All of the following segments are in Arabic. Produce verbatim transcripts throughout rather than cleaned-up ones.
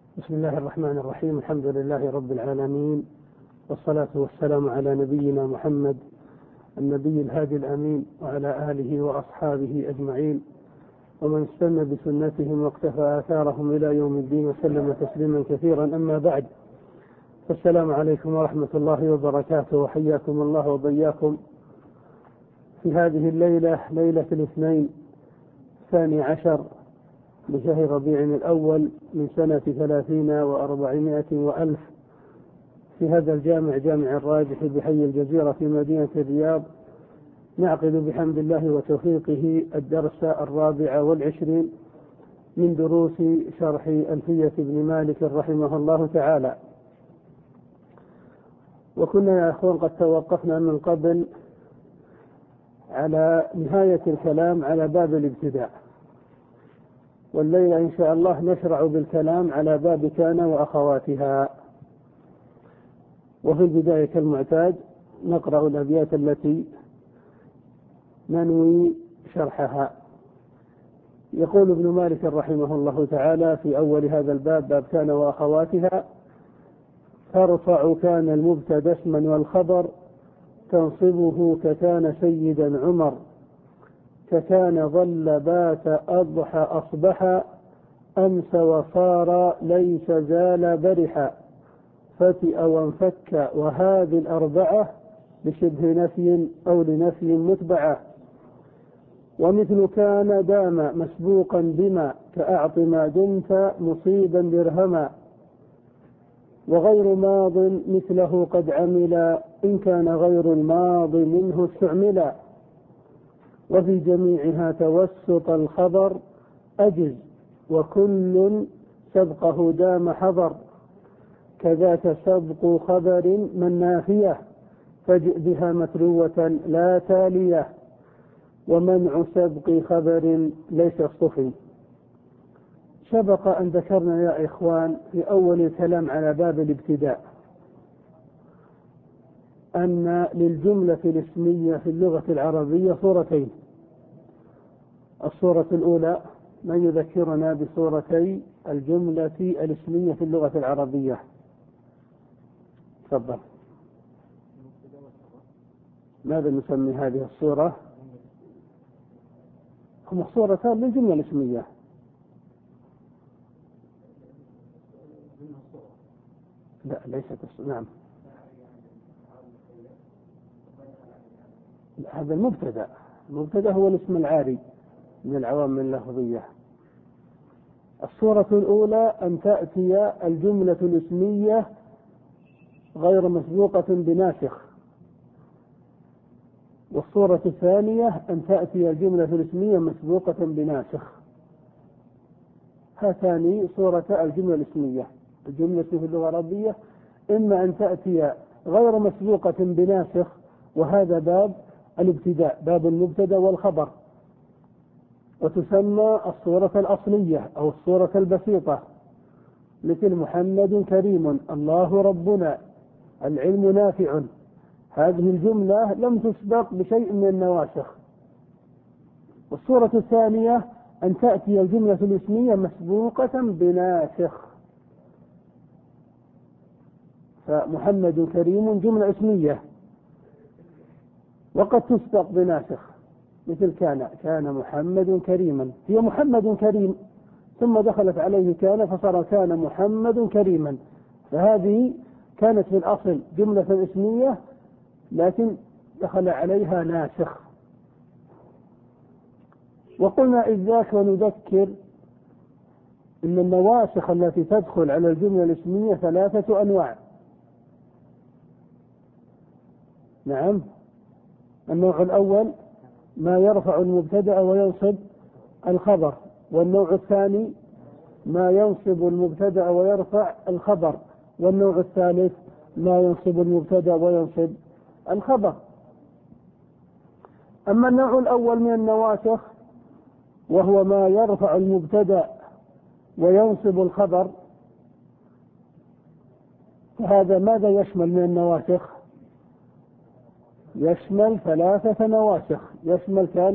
بسم الله الرحمن الرحيم. الحمد لله رب العالمين، والصلاة والسلام على نبينا محمد النبي الهادي الأمين، وعلى آله وأصحابه أجمعين، ومن استنى بسنتهم واقتفى آثارهم إلى يوم الدين، وسلم تسليما كثيرا. أما بعد، فالسلام عليكم ورحمة الله وبركاته، وحياكم الله وبياكم في هذه الليلة، ليلة الاثنين الثاني عشر بشهر ربيع الأول من سنة ثلاثين وأربعمائة وألف، في هذا الجامع، جامع الراجح بحي الجزيرة في مدينة الرياض، نعقد بحمد الله وتوفيقه الدرس الرابع والعشرين من دروس شرح ألفية ابن مالك رحمه الله تعالى. وكنا يا أخوان قد توقفنا من قبل على نهاية الكلام على باب الابتداء، والليلة إن شاء الله نشرع بالكلام على باب كان وأخواتها. وفي البداية كالمعتاد نقرأ الأبيات التي ننوي شرحها. يقول ابن مالك رحمه الله تعالى في أول هذا الباب، باب كان وأخواتها: ترفع كان المبتدأ اسما والخبر، تنصبه ككان سيدا عمر، ككان ظل بات أضحى أصبح، أمس وصار ليس زال برحا، فتئ وانفك وهذه الأربعة بشبه نفي أو لنفي متبعة. ومثل كان دام مسبوقا بما، كأعط ما دمت مصيبا درهما، وغير ماض مثله قد عمل، إن كان غير الماض منه استعملا. وفي جميعها توسط الخبر أجز، وكل سبقه دام حضر، كذاك سبق خبر من نافية، فاجئ بها متلوة لا تالية، ومنع سبق خبر ليس اصطفي. سبق أن ذكرنا يا إخوان في أول الكلام على باب الابتداء أن للجملة الاسمية في اللغة العربية صورتين. الصورة الأولى ما يذكرنا بصورتي الجملة الاسمية في اللغة العربية. تفضل. ماذا نسمي هذه الصورة؟ هم صورتان للجملة الاسمية. لا ليست. نعم، هذا المبتدأ. المبتدأ هو الاسم العاري من العوامل اللفظية. الصورة الأولى أن تأتي الجملة الاسمية غير مسبوقة بناسخ، والصورة الثانية أن تأتي الجملة الاسمية مسبوقة بناسخ. هاتان صورة الجملة الاسمية. الجملة في اللغة العربية إما أن تأتي غير مسبوقة بناسخ، وهذا باب الابتداء، باب المبتدأ والخبر، وتسمى الصورة الأصلية أو الصورة البسيطة، مثل محمد كريم، الله ربنا، العلم نافع. هذه الجملة لم تسبق بشيء من النواسخ. والصورة الثانية أن تأتي الجملة الاسمية مسبوقة بناسخ، فمحمد كريم جملة اسمية وقد تسبق بناسخ، مثل كان كان محمد كريما، هي محمد كريم ثم دخلت عليه كان فصار كان محمد كريما، فهذه كانت في الأصل جملة اسمية لكن دخل عليها ناسخ. وقلنا إذ ذاك ونذكر إن النواسخ التي تدخل على الجملة الاسمية ثلاثة أنواع. نعم، النوع الأول ما يرفع المبتدأ وينصب الخبر، والنوع الثاني ما ينصب المبتدأ ويرفع الخبر، والنوع الثالث ما ينصب المبتدأ وينصب الخبر. أما النوع الأول من النواسخ وهو ما يرفع المبتدأ وينصب الخبر، فهذا ماذا يشمل من النواسخ؟ يشمل ثلاثة نواسخ، يشمل كان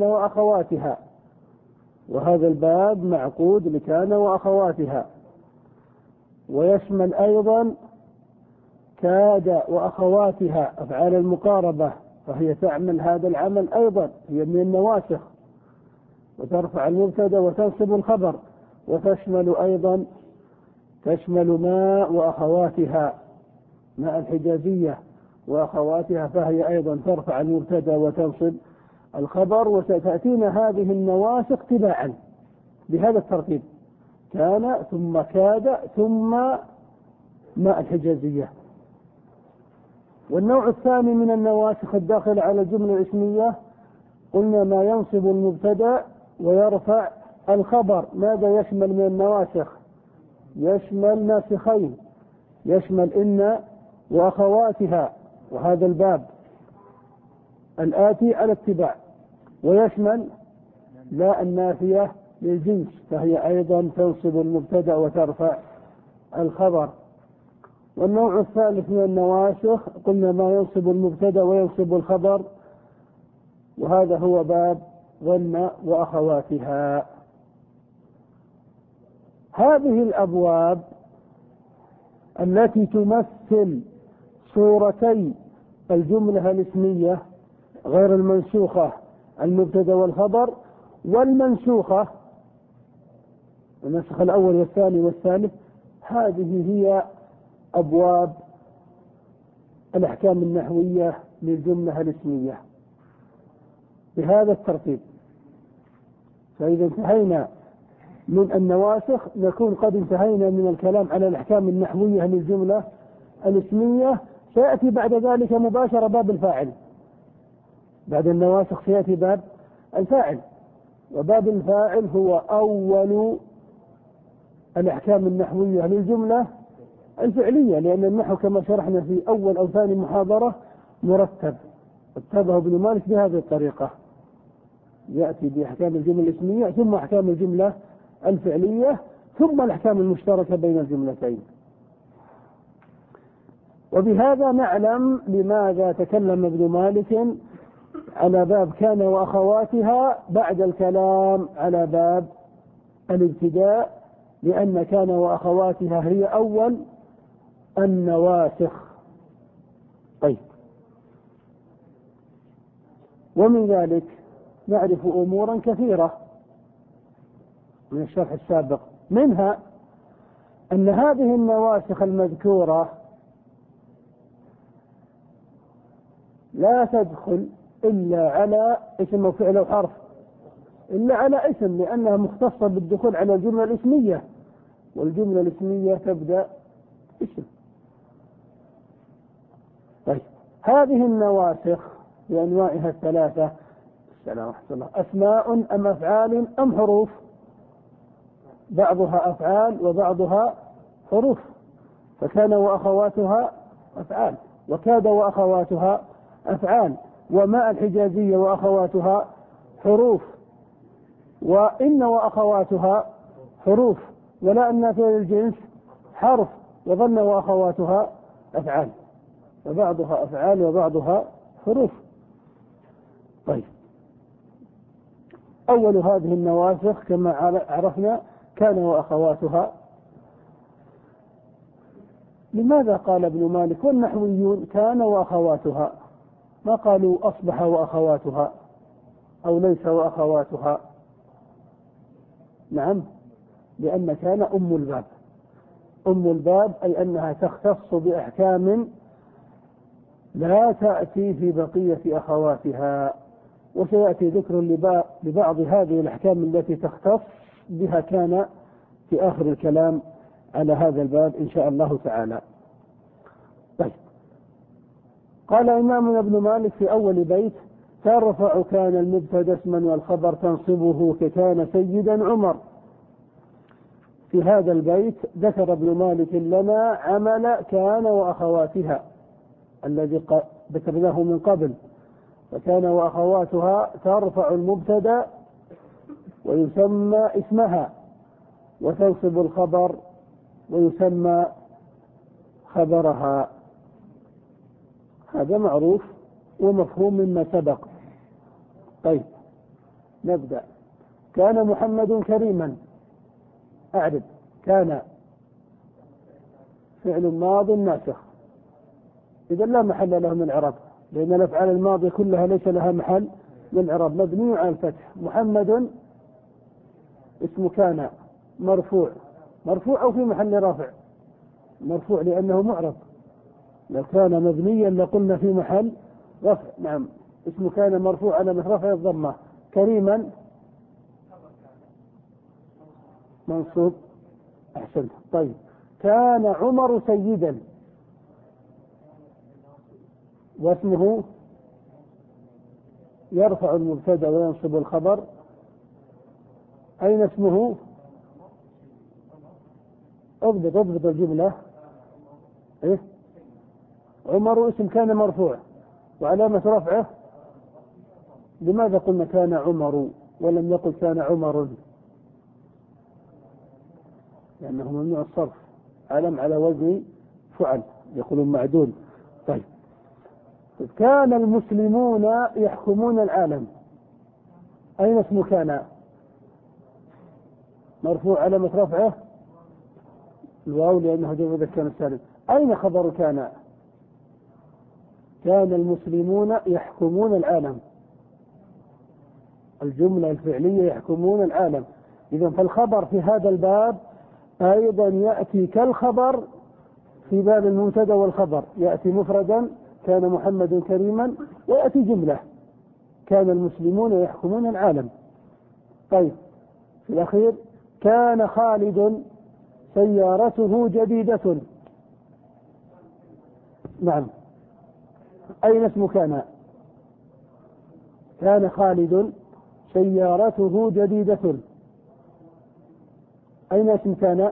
ويشمل أيضا كاد وأخواتها أفعال المقاربة، فهي تعمل هذا العمل أيضا، هي من النواسخ، وترفع المبتدأ وتنصب الخبر. وتشمل أيضا تشمل ما وأخواتها، ماء الحجازية وأخواتها، فهي أيضا ترفع المبتدأ وتنصب الخبر. وستأتينا هذه النواسخ تباعا بهذا الترتيب: كان ثم كاد ثم ماء الحجازية. والنوع الثاني من النواسخ الداخل على الجملة الاسمية قلنا ما ينصب المبتدأ ويرفع الخبر. ماذا يشمل من النواسخ؟ يشمل ناسخين، يشمل إن وأخواتها، وهذا الباب الآتي على اتباع. ويشمل لا النافية للجنس، فهي أيضا تنصب المبتدأ وترفع الخبر. والنوع الثالث من النواسخ قلنا ما ينصب المبتدأ وينصب الخبر، وهذا هو باب ظن وأخواتها. هذه الأبواب التي تمثل صورتي الجملة الاسمية غير المنسوخة المبتدأ والخبر، والمنسوخة النسخ الأول والثاني والثالث، هذه هي أبواب الأحكام النحوية للجملة الاسمية بهذا الترتيب. فإذا انتهينا من النواسخ نكون قد انتهينا من الكلام على الأحكام النحوية للجملة الاسمية. سيأتي بعد ذلك مباشرة باب الفاعل. بعد النواسخ سيأتي باب الفاعل، وباب الفاعل هو أول الأحكام النحوية للجملة الفعلية، لأن النحو كما شرحنا في أول أو ثاني محاضرة مرتب. اتبعه ابن مالك بهذه الطريقة: يأتي بأحكام الجملة الاسمية ثم أحكام الجملة الفعلية ثم الأحكام المشتركة بين الجملتين. وبهذا نعلم لماذا تكلم ابن مالك على باب كان وأخواتها بعد الكلام على باب الابتداء، لأن كان وأخواتها هي أول النواسخ. طيب، ومن ذلك نعرف أمورا كثيرة من الشرح السابق، منها أن هذه النواسخ المذكورة لا تدخل إلا على اسم وفعل وحرف، إلا على اسم، لأنها مختصة بالدخول على الجملة الاسمية، والجملة الاسمية تبدأ اسم. طيب، هذه النواسخ بأنواعها الثلاثة السلام ورحمة الله أسماء أم أفعال أم حروف؟ بعضها أفعال وبعضها حروف، فكان وأخواتها أفعال، وكاد وأخواتها أفعال، وماء الحجازية وأخواتها حروف، وإن وأخواتها حروف، ولا النافية للجنس حرف، وظن وأخواتها أفعال، وبعضها أفعال وبعضها حروف. طيب، أول هذه النواسخ كما عرفنا كان وأخواتها. لماذا قال ابن مالك والنحويون كان وأخواتها؟ ما قالوا أصبح وأخواتها أو ليس وأخواتها؟ نعم، لأن كان أم الباب. أم الباب أي أنها تختص بأحكام لا تأتي في بقية أخواتها، وسيأتي ذكر لبعض هذه الأحكام التي تختص بها كان في آخر الكلام على هذا الباب إن شاء الله تعالى. طيب، قال إمامنا ابن مالك في أول بيت: ترفع كان المبتدأ اسما والخبر تنصبه ككان سيدا عمر. في هذا البيت ذكر ابن مالك لنا عمل كان وأخواتها الذي ذكرناه من قبل، فكان وأخواتها ترفع المبتدأ ويسمى اسمها، وتنصب الخبر ويسمى خبرها. هذا معروف ومفهوم مما سبق. طيب، نبدأ. كان محمد كريما. أعرف كان فعل ماض ناسخ، إذا لا محل له من الإعراب، لأن الأفعال الماضية كلها ليس لها محل من الإعراب، مبني على الفتح. محمد اسم كان مرفوع، مرفوع أو في محل رافع؟ مرفوع لأنه معرب، لو كان مبنيا لقلنا في محل رفع. نعم، اسم كان مرفوع على رفع الضمة. كريما منصوب. أحسنت. طيب، كان عمر سيدا، واسمه يرفع المبتدا وينصب الخبر. أين اسمه؟ اضبط اضبط الجملة. إيه؟ عمر اسم كان مرفوع وعلامة رفعه. لماذا قلنا كان عمر ولم يقل كان عمر؟ لأنه ممنوع الصرف، علم على وزن فعل، يقولون معدول. طيب، كان المسلمون يحكمون العالم. أين اسم كان؟ مرفوع علامة رفعه الواو لأنه جمع مذكر سالم. أين خبر كان؟ كان المسلمون يحكمون العالم، الجملة الفعلية يحكمون العالم. إذن فالخبر في هذا الباب أيضا يأتي كالخبر في باب المبتدا والخبر، يأتي مفردا كان محمد كريما، ويأتي جملة كان المسلمون يحكمون العالم. طيب، في الأخير كان خالد سيارته جديدة. نعم، أين اسم كان؟ كان خالد سيارته جديدة. أين اسم كان؟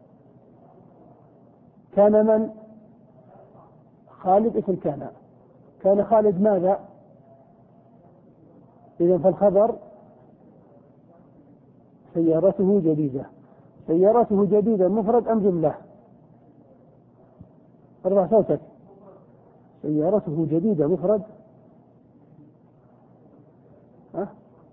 كان من؟ خالد اسم كان. كان خالد ماذا؟ إذن فالخبر سيارته جديدة. سيارته جديدة مفرد أم جملة؟ ارفع صوتك. سيارته جديدة مفرد؟ ها؟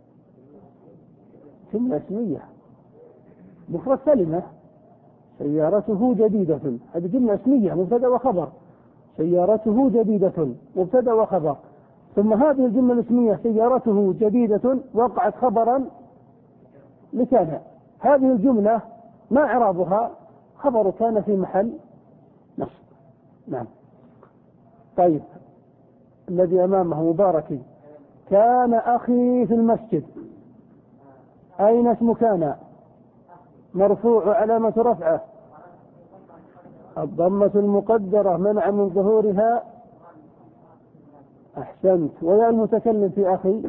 جملة اسمية مفرد كلمة. سيارته جديدة، هذه جملة اسمية مبتدأ وخبر. سيارته جديدة مبتدأ وخبر، ثم هذه الجملة الاسمية سيارته جديدة وقعت خبرا لكان. هذه الجملة ما إعرابها؟ خبر كان في محل نصب. نعم. طيب، الذي أمامه مبارك. كان أخي في المسجد. أين اسم كان؟ مرفوع علامة رفعه الضمة المقدرة منع من ظهورها. أحسنت. ويا المتكلم في أخي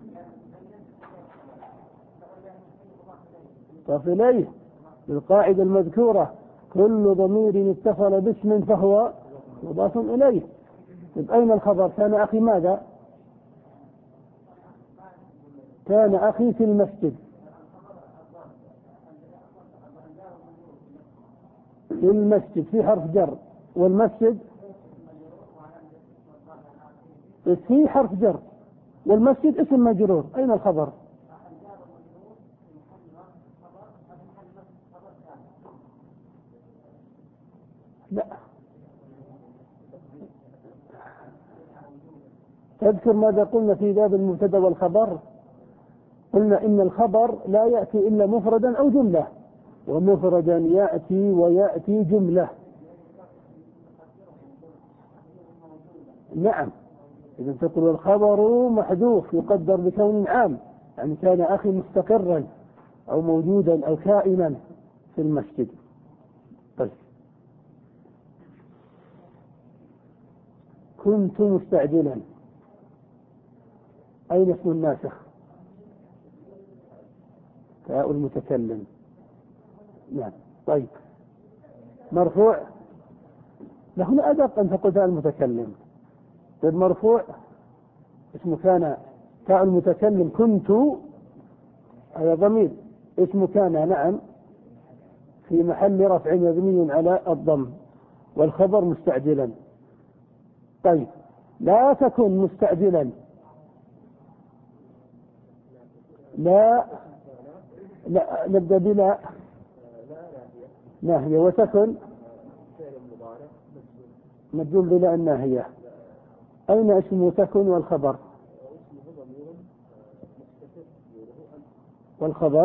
طف إليه بالقاعدة المذكورة، كل ضمير اتصل باسم فهو مضاف إليه. طيب، أين الخبر؟ كان أخي ماذا؟ كان أخي في المسجد. في المسجد في حرف جر، والمسجد في حرف جر، والمسجد اسم مجرور. أين الخبر؟ لا، تذكر ماذا قلنا في باب المبتدا والخبر؟ قلنا إن الخبر لا يأتي إلا مفردا أو جملة، ومفردا يأتي ويأتي جملة. نعم، إذا تقول الخبر محذوف يقدر بكون عام، يعني كان أخي مستقرا أو موجودا أو كائنا في المسجد. طيب، كنت مستعجلا. أين اسم الناسخ؟ تاء المتكلم. نعم. طيب، مرفوع. هنا أدق أن تقول تاء المتكلم. طيب، مرفوع اسم كان تاء المتكلم. كنت هذا ضمير اسم كان. نعم، في محل رفع مبني على الضم، والخبر مستعجلا. طيب، لا تكن مستعجلا. لا لا نبدأ بلا ناهية. وتكن مجزوم بلا الناهية. أين اسمه تكن والخبر؟ والخبر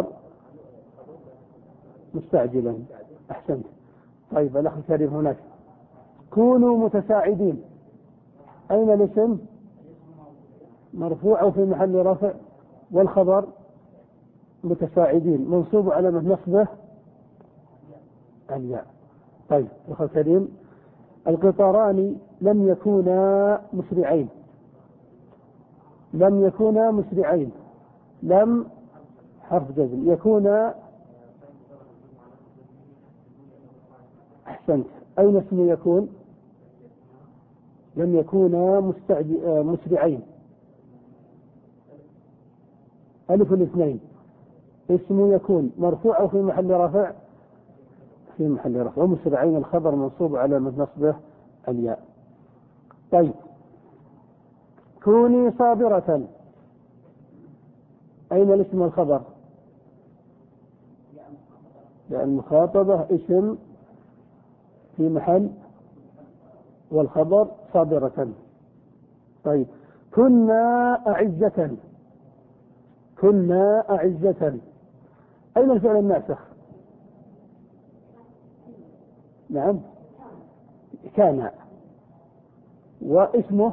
مستعجلا. أحسنت. طيب الأخ الكريم هناك كونوا متساعدين، أين الاسم؟ مرفوع أو في محل رفع، والخبر متساعدين منصوب على نصبه الياء. طيب الأخ الكريم القطاران لم يكونا مسرعين. لم يكونا مسرعين. لم حرف جزم. يكونا. أحسنت. أين اسم يكون؟ لم يكونا مسرعين. ألف الاثنين. اسم يكون مرفوع أو في محل رفع؟ في محل رفع. ومسرعين الخبر منصوب على نصبه الياء. طيب كوني صابرة، أين الاسم والخبر؟ لأن المخاطبة اسم في محل، والخبر صابرة. طيب كنا أعزة. كنا أعزة، أين الفعل الناسخ؟ نعم كان. واسمه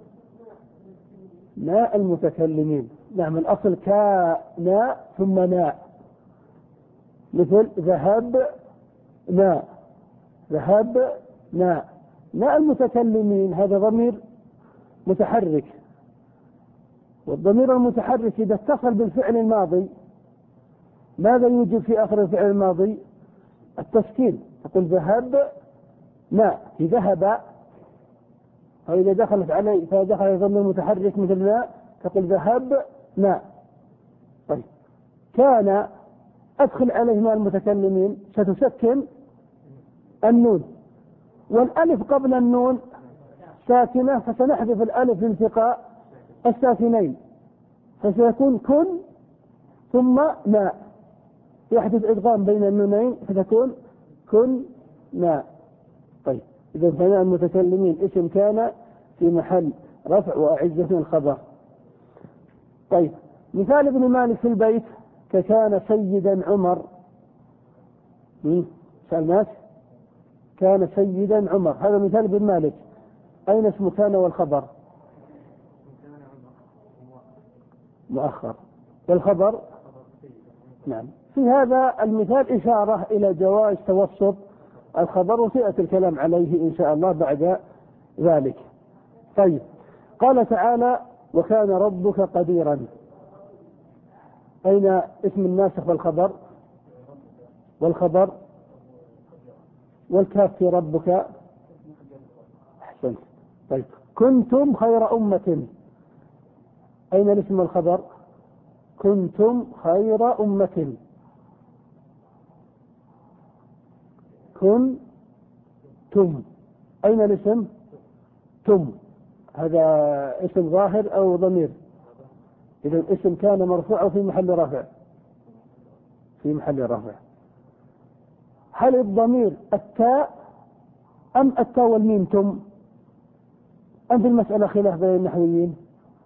ناء المتكلمين. نعم الأصل كان ثم ناء، مثل ذهب ناء. ذهب ناء. ناء المتكلمين هذا ضمير متحرك، والضمير المتحرك إذا اتصل بالفعل الماضي ماذا يوجد في آخر الفعل الماضي؟ التسكين. تقول ذهب ناء في ذهب، فإذا دخلت عليه فدخل ضمير متحرك مثل ناء تقول ذهب ناء. طيب كان أدخل عليه مع المتكلمين ستسكن النون، والألف قبل النون ساكنة فسنحذف الألف لالتقاء الساكنين، فسيكون كن ثم ناء، يحدث إدغام بين النونين فتكون كن ناء. طيب إذا فناء المتكلمين اسم كان في محل رفع وأعزة الخبر. طيب مثال ابن مالك في البيت ككان سيدا عمر. سألناك كان سيدا عمر، هذا مثال ابن مالك. أين اسم كان والخبر؟ مؤخر. والخبر نعم. في هذا المثال إشارة إلى جواز توسط الخبر، وسيأتي الكلام عليه إن شاء الله بعد ذلك. طيب قال تعالى وكان ربك قديرا. أين اسم الناسخ والخبر؟ والخبر والكاف في ربك. أحسنت. طيب كنتم خير أمة، أين الاسم والخبر؟ كنتم خير أمة. كنتم، أين الاسم؟ تم، هذا اسم ظاهر أو ضمير؟ إذا الاسم كان مرفوع في محل رفع. في محل رفع. هل الضمير التاء أم التاء والميم تم؟ أم في المسألة خلاف بين النحويين؟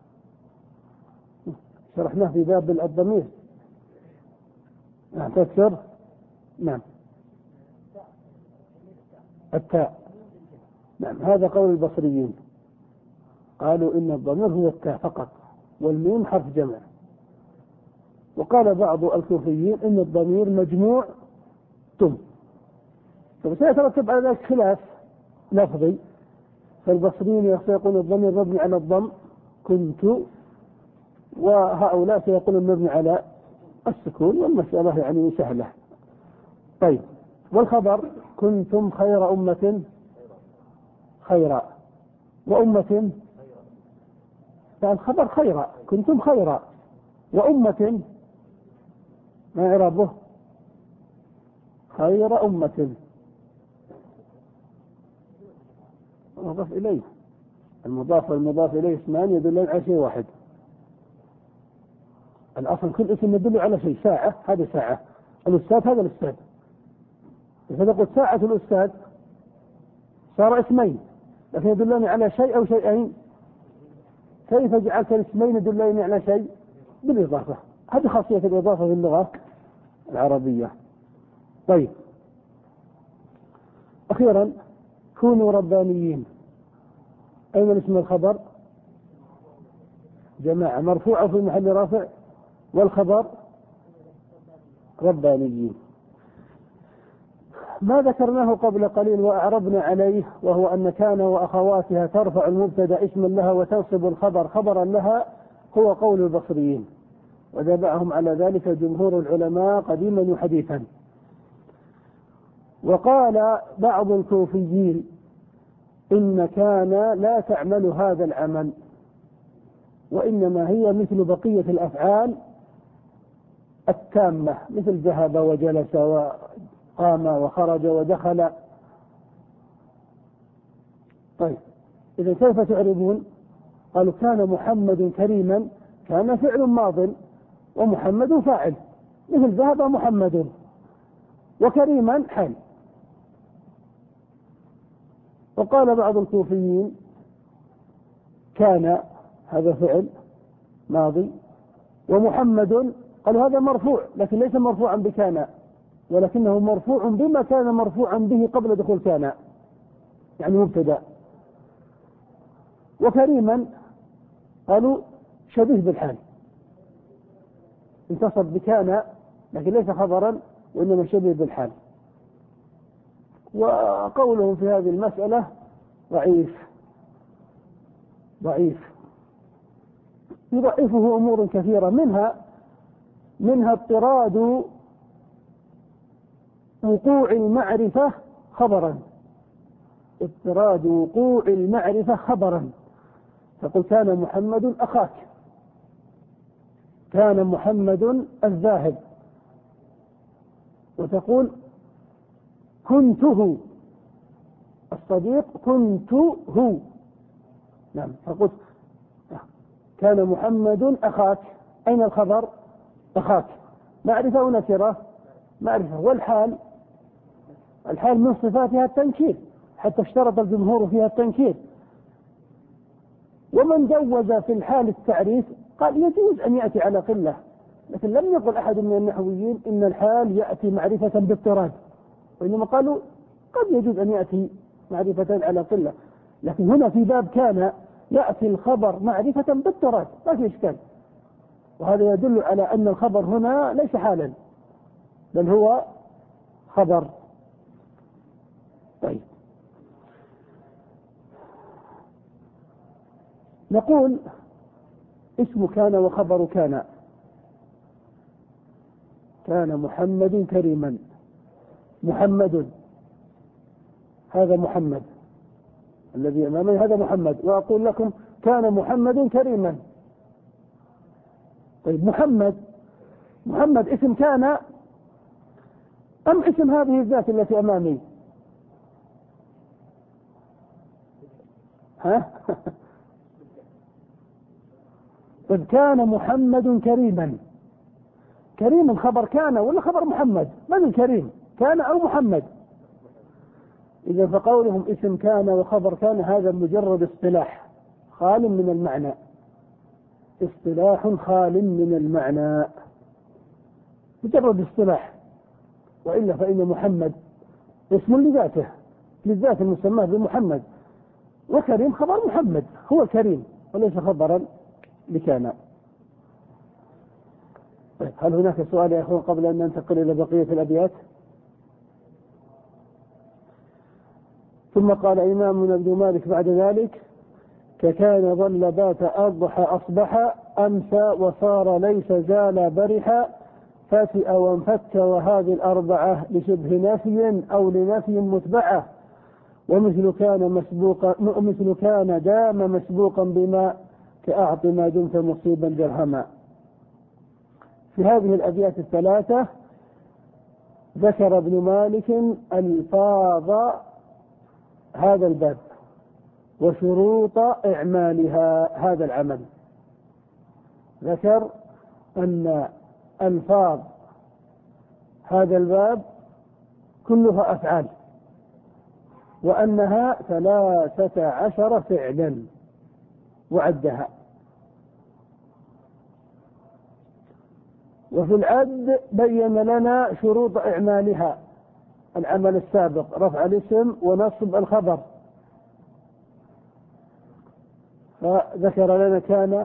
شرحناه في باب الضمير. تذكر؟ نعم التاء. نعم هذا قول البصريين، قالوا إن الضمير هو التاء فقط والميم حرف جمع. وقال بعض الكوفيين إن الضمير مجموع تم. فسيترتب على ذلك خلاف لفظي، فالبصريين يقولون الضمير مبني على الضم كنت، وهؤلاء سيقولون مبني على السكون، والمسألة يعني سهلة. طيب والخبر كنتم خير أمة خيرا، وأمة فالخبر خيرا، كنتم خيرا، وأمة ما إعرابه؟ خير أمة مضاف إليه. المضاف والمضاف إليه اسمان يدلون على شيء واحد. الأصل كل اسم يدل على شيء. ساعة هذا ساعة، الأستاذ هذا الأستاذ. إذا قلت ساعة الأستاذ صار اسمين، لكن يدلني على شيء أو شيئين. كيف جعلت الاسمين يدلني على شيء؟ بالإضافة. هذه خاصية الإضافة في اللغة العربية. طيب، أخيرا كونوا ربانيين. أين الاسم الخبر؟ جماعة مرفوعة في محل رافع، والخبر ربانيين. ما ذكرناه قبل قليل وأعربنا عليه، وهو أن كان وأخواتها ترفع المبتدأ اسما لها وتنصب الخبر خبرا لها، هو قول البصريين، وتبعهم على ذلك جمهور العلماء قديما وحديثا. وقال بعض الكوفيين إن كان لا تعمل هذا العمل، وإنما هي مثل بقية الأفعال التامة، مثل ذهب وجلس وقام وخرج ودخل. طيب، إذا كيف تعربون؟ قالوا كان محمد كريما، كان فعل ماض ومحمد فاعل، مثل ذهب محمد، وكريما حال. وقال بعض الكوفيين كان هذا فعل ماضي، ومحمد قالوا هذا مرفوع، لكن ليس مرفوعا بكان، ولكنه مرفوع بما كان مرفوعا به قبل دخول كان، يعني مبتدأ. وكريما قالوا شبيه بالحال، انتصب بكان لكن ليس خبرا وإنما شبيه بالحال. وقولهم في هذه المسألة ضعيف ضعيف يضعفه أمور كثيرة، منها منها اضطراد وقوع المعرفة خبرا، اضطراد وقوع المعرفة خبرا. تقول كان محمد أخاك، كان محمد الذاهب، وتقول كنته الصديق، كنته. نعم، فقلت كان محمد أخاك، أين الخبر؟ أخاك، معرفة ونكرة؟ معرفة. والحال، الحال من صفاتها التنكير، حتى اشترط الجمهور فيها التنكير. ومن جوز في الحال التعريف قال يجوز أن يأتي على قلة، لكن لم يقل أحد من النحويين إن الحال يأتي معرفة باضطراد، وإنما قالوا قد يجوز أن يأتي معرفة على قلة. لكن هنا في باب كان يأتي الخبر معرفة باضطراد، ما في إشكال، وهذا يدل على أن الخبر هنا ليس حالا بل هو خبر. طيب، نقول اسم كان وخبر كان. كان محمد كريما، محمد هذا محمد الذي أمامي، هذا محمد، وأقول لكم كان محمد كريما. طيب، محمد محمد اسم كان أم اسم هذه الذات التي أمامي؟ ها؟ طيب، كان محمد كريما، كريم خبر كان ولا خبر محمد؟ من الكريم، كان أو محمد؟ إذا فقولهم اسم كان وخبر كان هذا مجرد اصطلاح خال من المعنى، اصطلاح خال من المعنى، مجرد اصطلاح. وإلا فإن محمد اسم لذاته، للذات المسمى بمحمد، وكريم خبر محمد، هو كريم وليس خبرا لكان. طيب، هل هناك سؤال يا أخوان قبل أن ننتقل إلى بقية الأبيات؟ ثم قال إمامنا ابن مالك بعد ذلك: ككان ظل بات أضحى أصبح أمسى وصار ليس زال برحا فاتئ وانفك وهذه الأربعة لشبه نفي أو لنفي متبعة ومثل كان مسبوقا مثل كان دام مسبوقا بما كأعط ما دمت مصيبا درهما. في هذه الأبيات الثلاثة ذكر ابن مالك ألفاظ هذا الباب وشروط إعمالها هذا العمل. ذكر أن ألفاظ هذا الباب كلها أفعال، وأنها ثلاثة عشر فعلا وعدها. وفي العد بين لنا شروط إعمالها: العمل السابق، رفع الاسم ونصب الخبر. فذكر لنا كان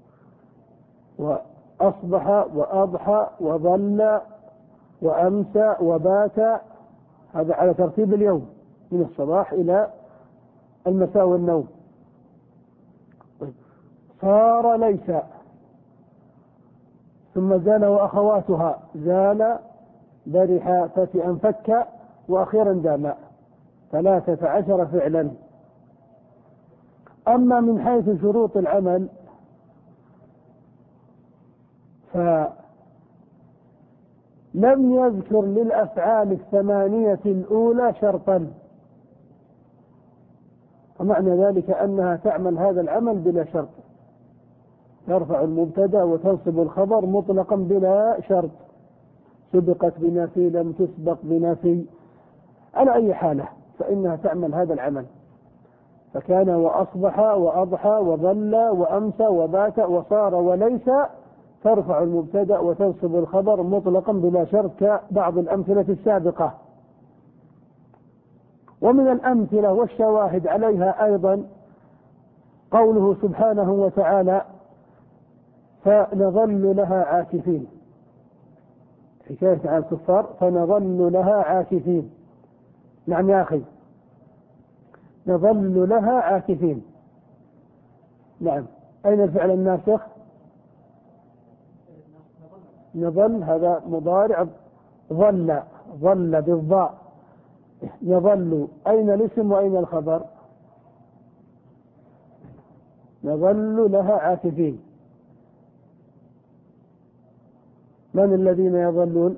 وأصبح وأضحى وظل وأمسى وبات، هذا على ترتيب اليوم من الصباح إلى المساء والنوم. صار ليس، ثم زال وأخواتها، زال برح فتئ انفك وأخيرا دام، ثلاثة عشر فعلا. أما من حيث شروط العمل فلم يذكر للأفعال الثمانية الأولى شرطا، ومعنى ذلك أنها تعمل هذا العمل بلا شرط، ترفع المبتدأ وتنصب الخبر مطلقا بلا شرط، سبقت بنفي لم تسبق بنفي، على أي حالة فإنها تعمل هذا العمل. فكان وأصبح وأضحى وظل وأمسى وبات وصار وليس ترفع المبتدأ وتنصب الخبر مطلقا بلا شرط كبعض الأمثلة السابقة. ومن الأمثلة والشواهد عليها أيضا قوله سبحانه وتعالى: فنظل لها عاكفين، حكاية عن الكفار، فنظل لها عاكفين. نعم يا أخي، نظل لها عاكفين. نعم، أين الفعل الناسخ؟ نظل، هذا مضارع، ظل، ظل بالضاء، يظل. أين الاسم وأين الخبر؟ نظل لها عاكفين. من الذين يظلون؟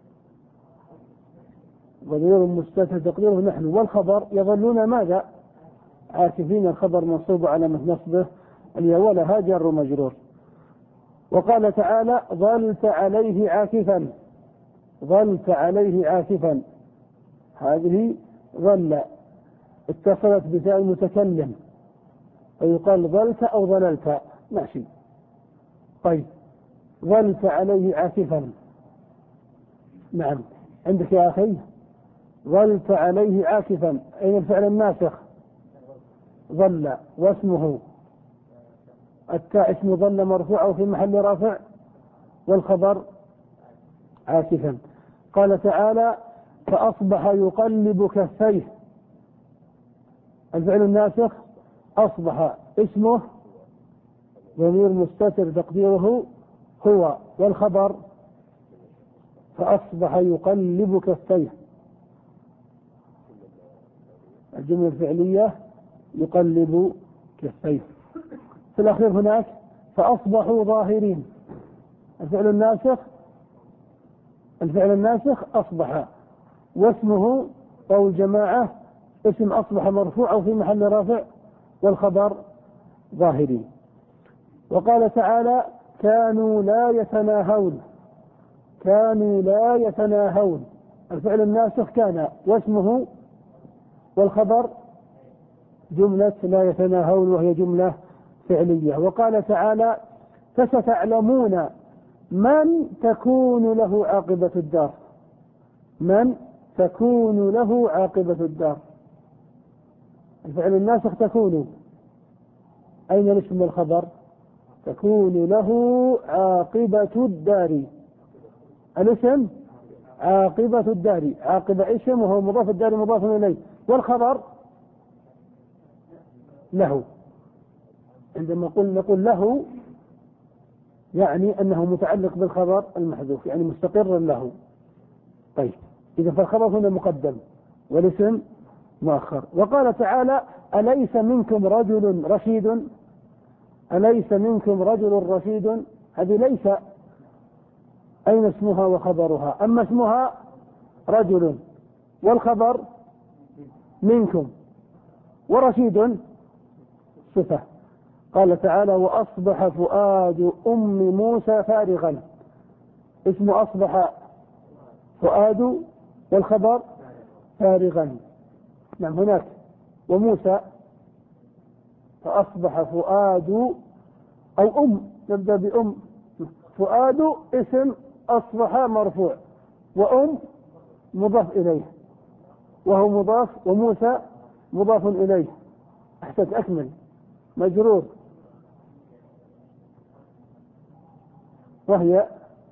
ضمير مستتر تقديره نحن. والخبر يظلون ماذا؟ عاكفين. الخبر منصوب على نصبه الياء ولها جر مجرور. وقال تعالى: ظلت عليه عاكفا، ظلت عليه عاكفا، هذه ظل اتصلت بتاء المتكلم، فيقال ظلت أو ظللت، ماشي. طيب، ظلت عليه عاكفا. نعم، عندك يا أخي، ظلت عليه عاكفا. أين الفعل الناسخ؟ ظل، واسمه التاء اسم ظل مرفوع في محل رفع، والخبر عاكفا. قال تعالى: فأصبح يقلب كفيه. الفعل الناسخ أصبح، اسمه ضمير مستتر تقديره هو، والخبر فأصبح يقلب كفيه. الجملة الفعلية يقلب كفيه. في الأخير هناك فأصبحوا ظاهرين. الفعل الناسخ الفعل الناسخ أصبح، واسمه أو الجماعة اسم أصبح مرفوع في محل رفع، والخبر ظاهرين. وقال تعالى: كانوا لا يتناهون، كانوا لا يتناهون. الفعل الناسخ كان، واسمه والخبر جملة لا يتناهون، وهي جملة فعلية. وقال تعالى: فستعلمون من تكون له عاقبة الدار، من تكون له عاقبة الدار. الفعل الناسخ تكون، أين الاسم والخبر؟ تكون له عاقبة الدار. الاسم عاقبة الدار، عاقبة اسم وهو مضاف، الدار مضاف إليه، والخبر له. عندما نقول نقول له يعني أنه متعلق بالخبر المحذوف، يعني مستقر له. طيب، إذا فالخبر هنا مقدم والاسم مؤخر. وقال تعالى: أليس منكم رجل رشيد، أليس منكم رجل رشيد. هذه ليس، أين اسمها وخبرها؟ أما اسمها رجل، والخبر منكم، ورشيد صفة. قال تعالى: وأصبح فؤاد أم موسى فارغا. اسم أصبح فؤاد، والخبر فارغا. نعم هناك وموسى فأصبح فؤاد أو أم، نبدأ بأم. فؤاد اسم أصبح مرفوع، وأم مضاف إليه وهو مضاف، وموسى مضاف إليه. أحسن أكمل. مجرور وهي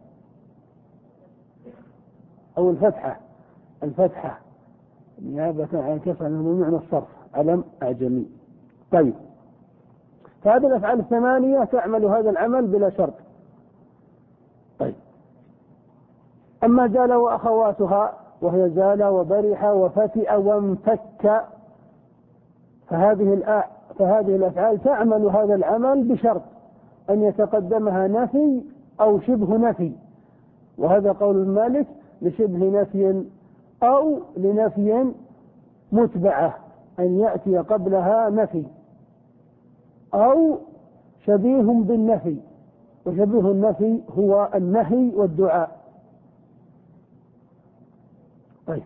أو الفتحة، الفتحة نيابة عن كسر الممنوع من الصرف، علم أعجمي. طيب، فهذه الأفعال الثمانية تعمل هذا العمل بلا شرط. طيب، أما زال وأخواتها وهي زال وبرح وفتئ وانفك، فهذه الأ... فهذه الأفعال تعمل هذا العمل بشرط أن يتقدمها نفي أو شبه نفي، وهذا قول المالك لشبه نفي أو لنفي متبعة، أن يأتي قبلها نفي أو شبيه بالنفي، وشبيه النفي هو النهي والدعاء. طيب،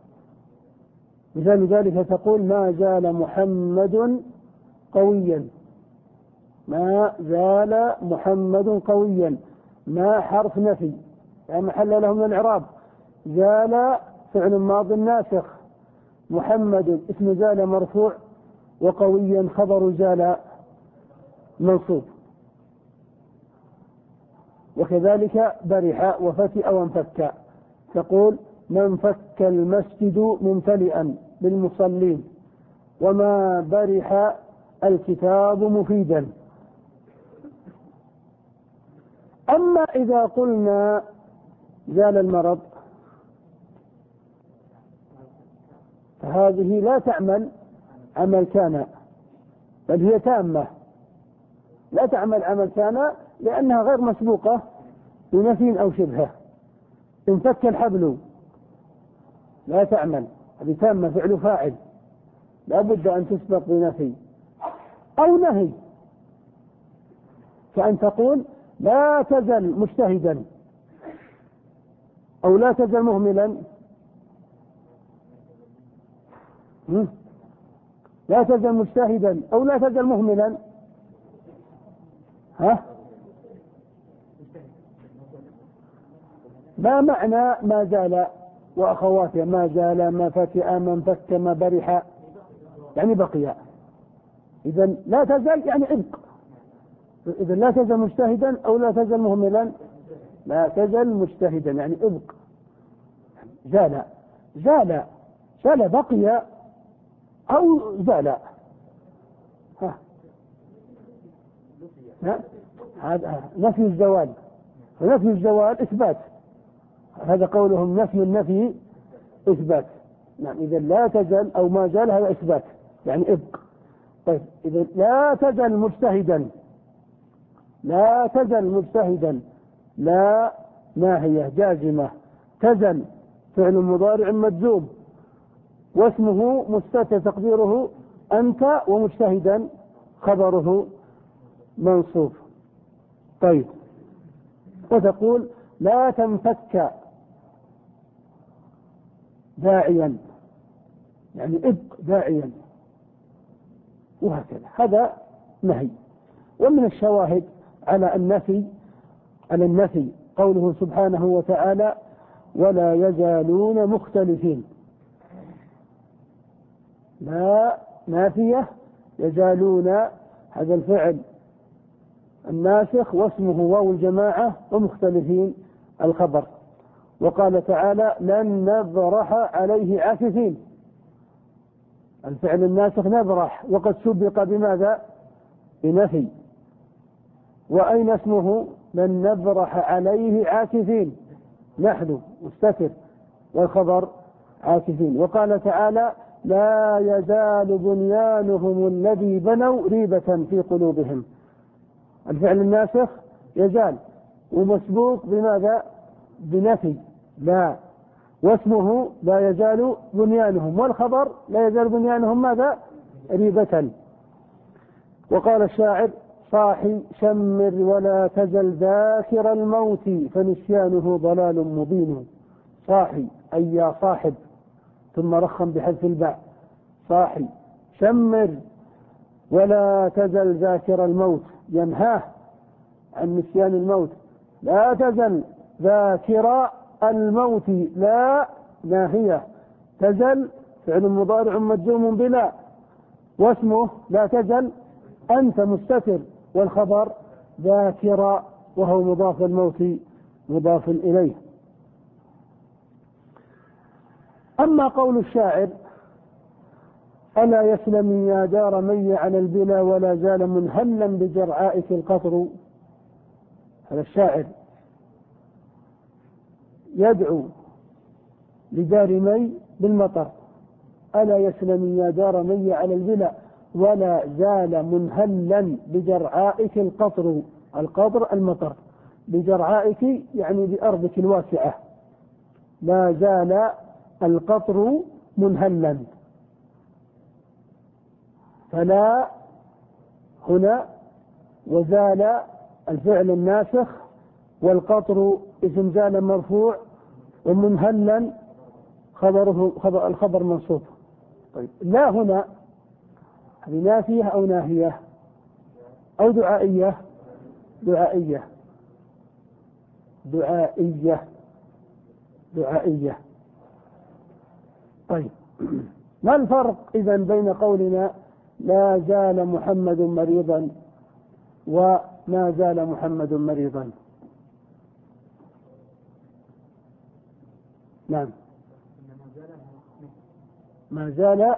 مثال ذلك تقول ما زال محمد قويا، ما زال محمد قويا، ما حرف نفي لا محل له من الإعراب، زال فعل ماض ناسخ، محمد اسم زال مرفوع، وقويا خبر زال منصوب. وكذلك برح وفتئ وانفك، تقول ما انفك المسجد ممتلئا بالمصلين، وما برح الكتاب مفيدا. أما إذا قلنا زال المرض فهذه لا تعمل عمل كان، بل هي تامة، لا تعمل عمل كان لأنها غير مسبوقة بنفي أو شبهه. انفك الحبل لا تعمل، هذه تامة فعل فاعل، لا بد أن تسبق بنفي أو نهي، كأن تقول لا تزل مجتهدا أو لا تزل مهملا، لا تزل مجتهدا أو لا تزل مهملا. ها؟ ما معنى ما زال وأخواتها؟ ما زال، ما فتئ، ما انفك، ما برح، يعني بقي. إذا لا تزل يعني ابق. إذا لا تزل مجتهدا أو لا تزل مهملا، لا تزل مجتهدا يعني ابق. زال زال زال بقي أو زال. ها هذا نفي الزوال، ونفي الزوال إثبات، هذا قولهم نفي النفي إثبات. نعم، إذا لا تزل أو ما زال هذا إثبات يعني ابق. طيب، إذا لا تزل مجتهدا، لا تزل مجتهدا، لا ناهية جازمة، تزل فعل مضارع مجزوم، واسمه مستتر تقديره أنت، ومجتهدا خبره منصوب. طيب، وتقول لا تنفك داعيا يعني ابق داعيا، وهكذا. هذا نهي. ومن الشواهد على النفي على النفي قوله سبحانه وتعالى ولا يزالون مختلفين. لا نافية، يزالون هذا الفعل الناسخ واسمه واو الجماعة، ومختلفين الخبر. وقال تعالى لن نبرح عليه عاكفين، الفعل الناسخ نبرح وقد سبق بماذا؟ بنفي. وأين اسمه؟ لن نبرح عليه عاكفين، نحن مستتر، والخبر عاكفين. وقال تعالى لا يزال بنيانهم الذي بنوا ريبة في قلوبهم، الفعل الناسخ يزال ومسبوق بماذا؟ بنفي لا، واسمه لا يزال بنيانهم، والخبر لا يزال بنيانهم ماذا؟ ريبة. وقال الشاعر صاحي شمر ولا تزل ذاكر الموت فنسيانه ضلال مبين. صاحي أي يا صاحب، ثم رخم بحذف الباء، صاحي شمر ولا تزل ذاكر الموت، ينهاه عن نسيان الموت. لا تزل ذاكر الموت، لا ناهية، تزل فعل مضارع مجزوم بلا، واسمه لا تزل أنت مستتر، والخبر ذاكر وهو مضاف الموت مضاف إليه. أما قول الشاعر ألا يسلم يا دار مي على البلا ولا زال منهلا بجرعائك القطر، هذا الشاعر يدعو لدار مي بالمطر. ألا يسلم يا دار مي على البلا ولا زال منهلا بجرعائك القطر، القطر المطر، بجرعائك يعني بأرضك الواسعة، لا زال القطر منهلا، فلا هنا وزال الفعل الناسخ، والقطر اسم زال مرفوع، ومنهلا خبره خبر الخبر منصوب. طيب لا هنا هذه نافية أو ناهية أو دعائية؟ دعائية دعائية دعائية. طيب ما الفرق إذن بين قولنا لا زال محمد مريضا وما زال محمد مريضا؟ نعم، ما زال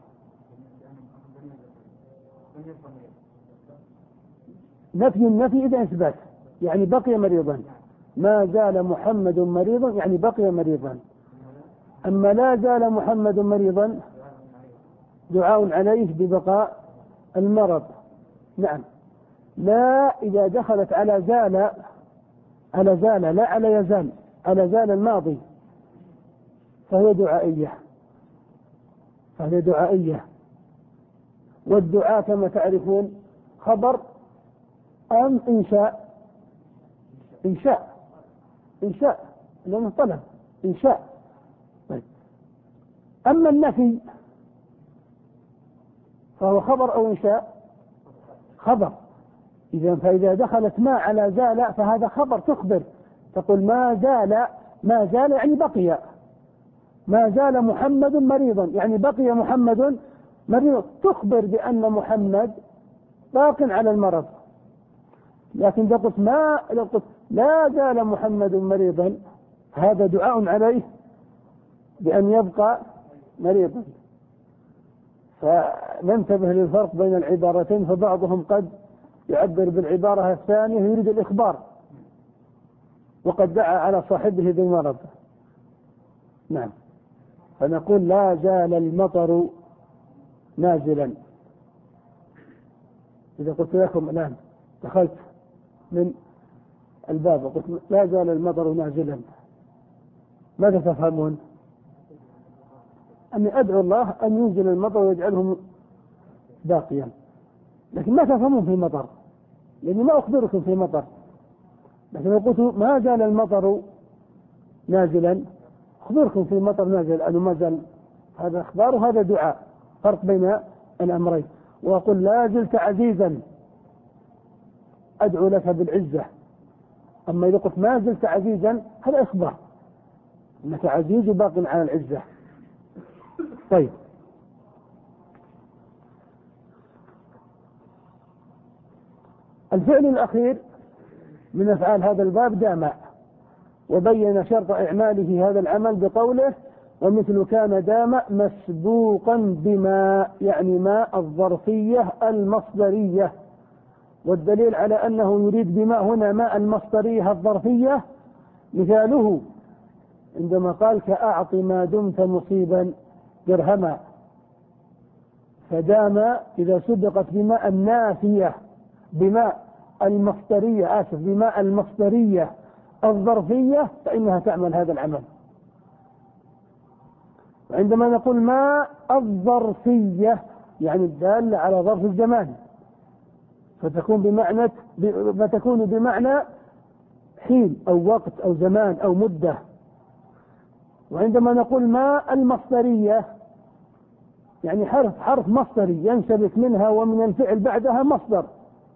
نفي النفي إذا إثبات، يعني بقي مريضا. ما زال محمد مريضا يعني بقي مريضا. أما لا زال محمد مريضا دعاء عليه ببقاء المرض. نعم، لا إذا دخلت على زال، على زال لا على يزال، على زال الماضي فهي دعائية، فهي دعائية. والدعاء كما تعرفون خبر أم إنشاء؟ إنشاء إنشاء لأنه طلب إنشاء. طيب. أما النفي فهو خبر أو إنشاء؟ خبر. إذا فإذا دخلت ما على زال فهذا خبر تخبر، تقول ما زال، ما زال يعني بقي، ما زال محمد مريضا يعني بقي محمد مريضا، تخبر بأن محمد باق على المرض. لكن إذا قلت ما لو قلت لا زال محمد مريضا هذا دعاء عليه بأن يبقى مريضا. فننتبه للفرق بين العبارتين، فبعضهم قد يعبر بالعبارة الثانية يريد الإخبار وقد دعا على صاحبه بالمرض. نعم، فنقول لا زال المطر نازلا. إذا قلت لكم الآن دخلت من الباب وقلت لا زال المطر نازلا، ماذا تفهمون؟ أني أدعو الله أن ينزل المطر ويجعله باقيا، لكن ما تفهمون في مطر لأني ما أخبركم في مطر. لكن لو قلت ما زال المطر نازلا أخبركم في مطر نازل، أنه ما زال، هذا إخبار وهذا دعاء، فرق بين الأمرين. وأقول لا زلت عزيزا أدعو لك بالعزة. أما إذا قلت ما زلت عزيزا هذا إخبار أنك عزيز باق على العزة. طيب، الفعل الأخير من أفعال هذا الباب دام، وبين شرط إعماله هذا العمل بقوله ومثل كان دام مسبوقا بما، يعني ما الظرفية المصدرية. والدليل على أنه يريد بما هنا ما المصدرية الظرفية مثاله عندما قال كأعط ما دمت مصيبا درهما، فدام إذا سبقت بما النافية بما المصدرية آسف بما المصدرية الظرفية فإنها تعمل هذا العمل. وعندما نقول ما الظرفية يعني الدالة على ظرف الزمان فتكون بمعنى فتكون بمعنى حين أو وقت أو زمان أو مدة. وعندما نقول ما المصدرية يعني حرف حرف مصدري ينسبك منها ومن الفعل بعدها مصدر.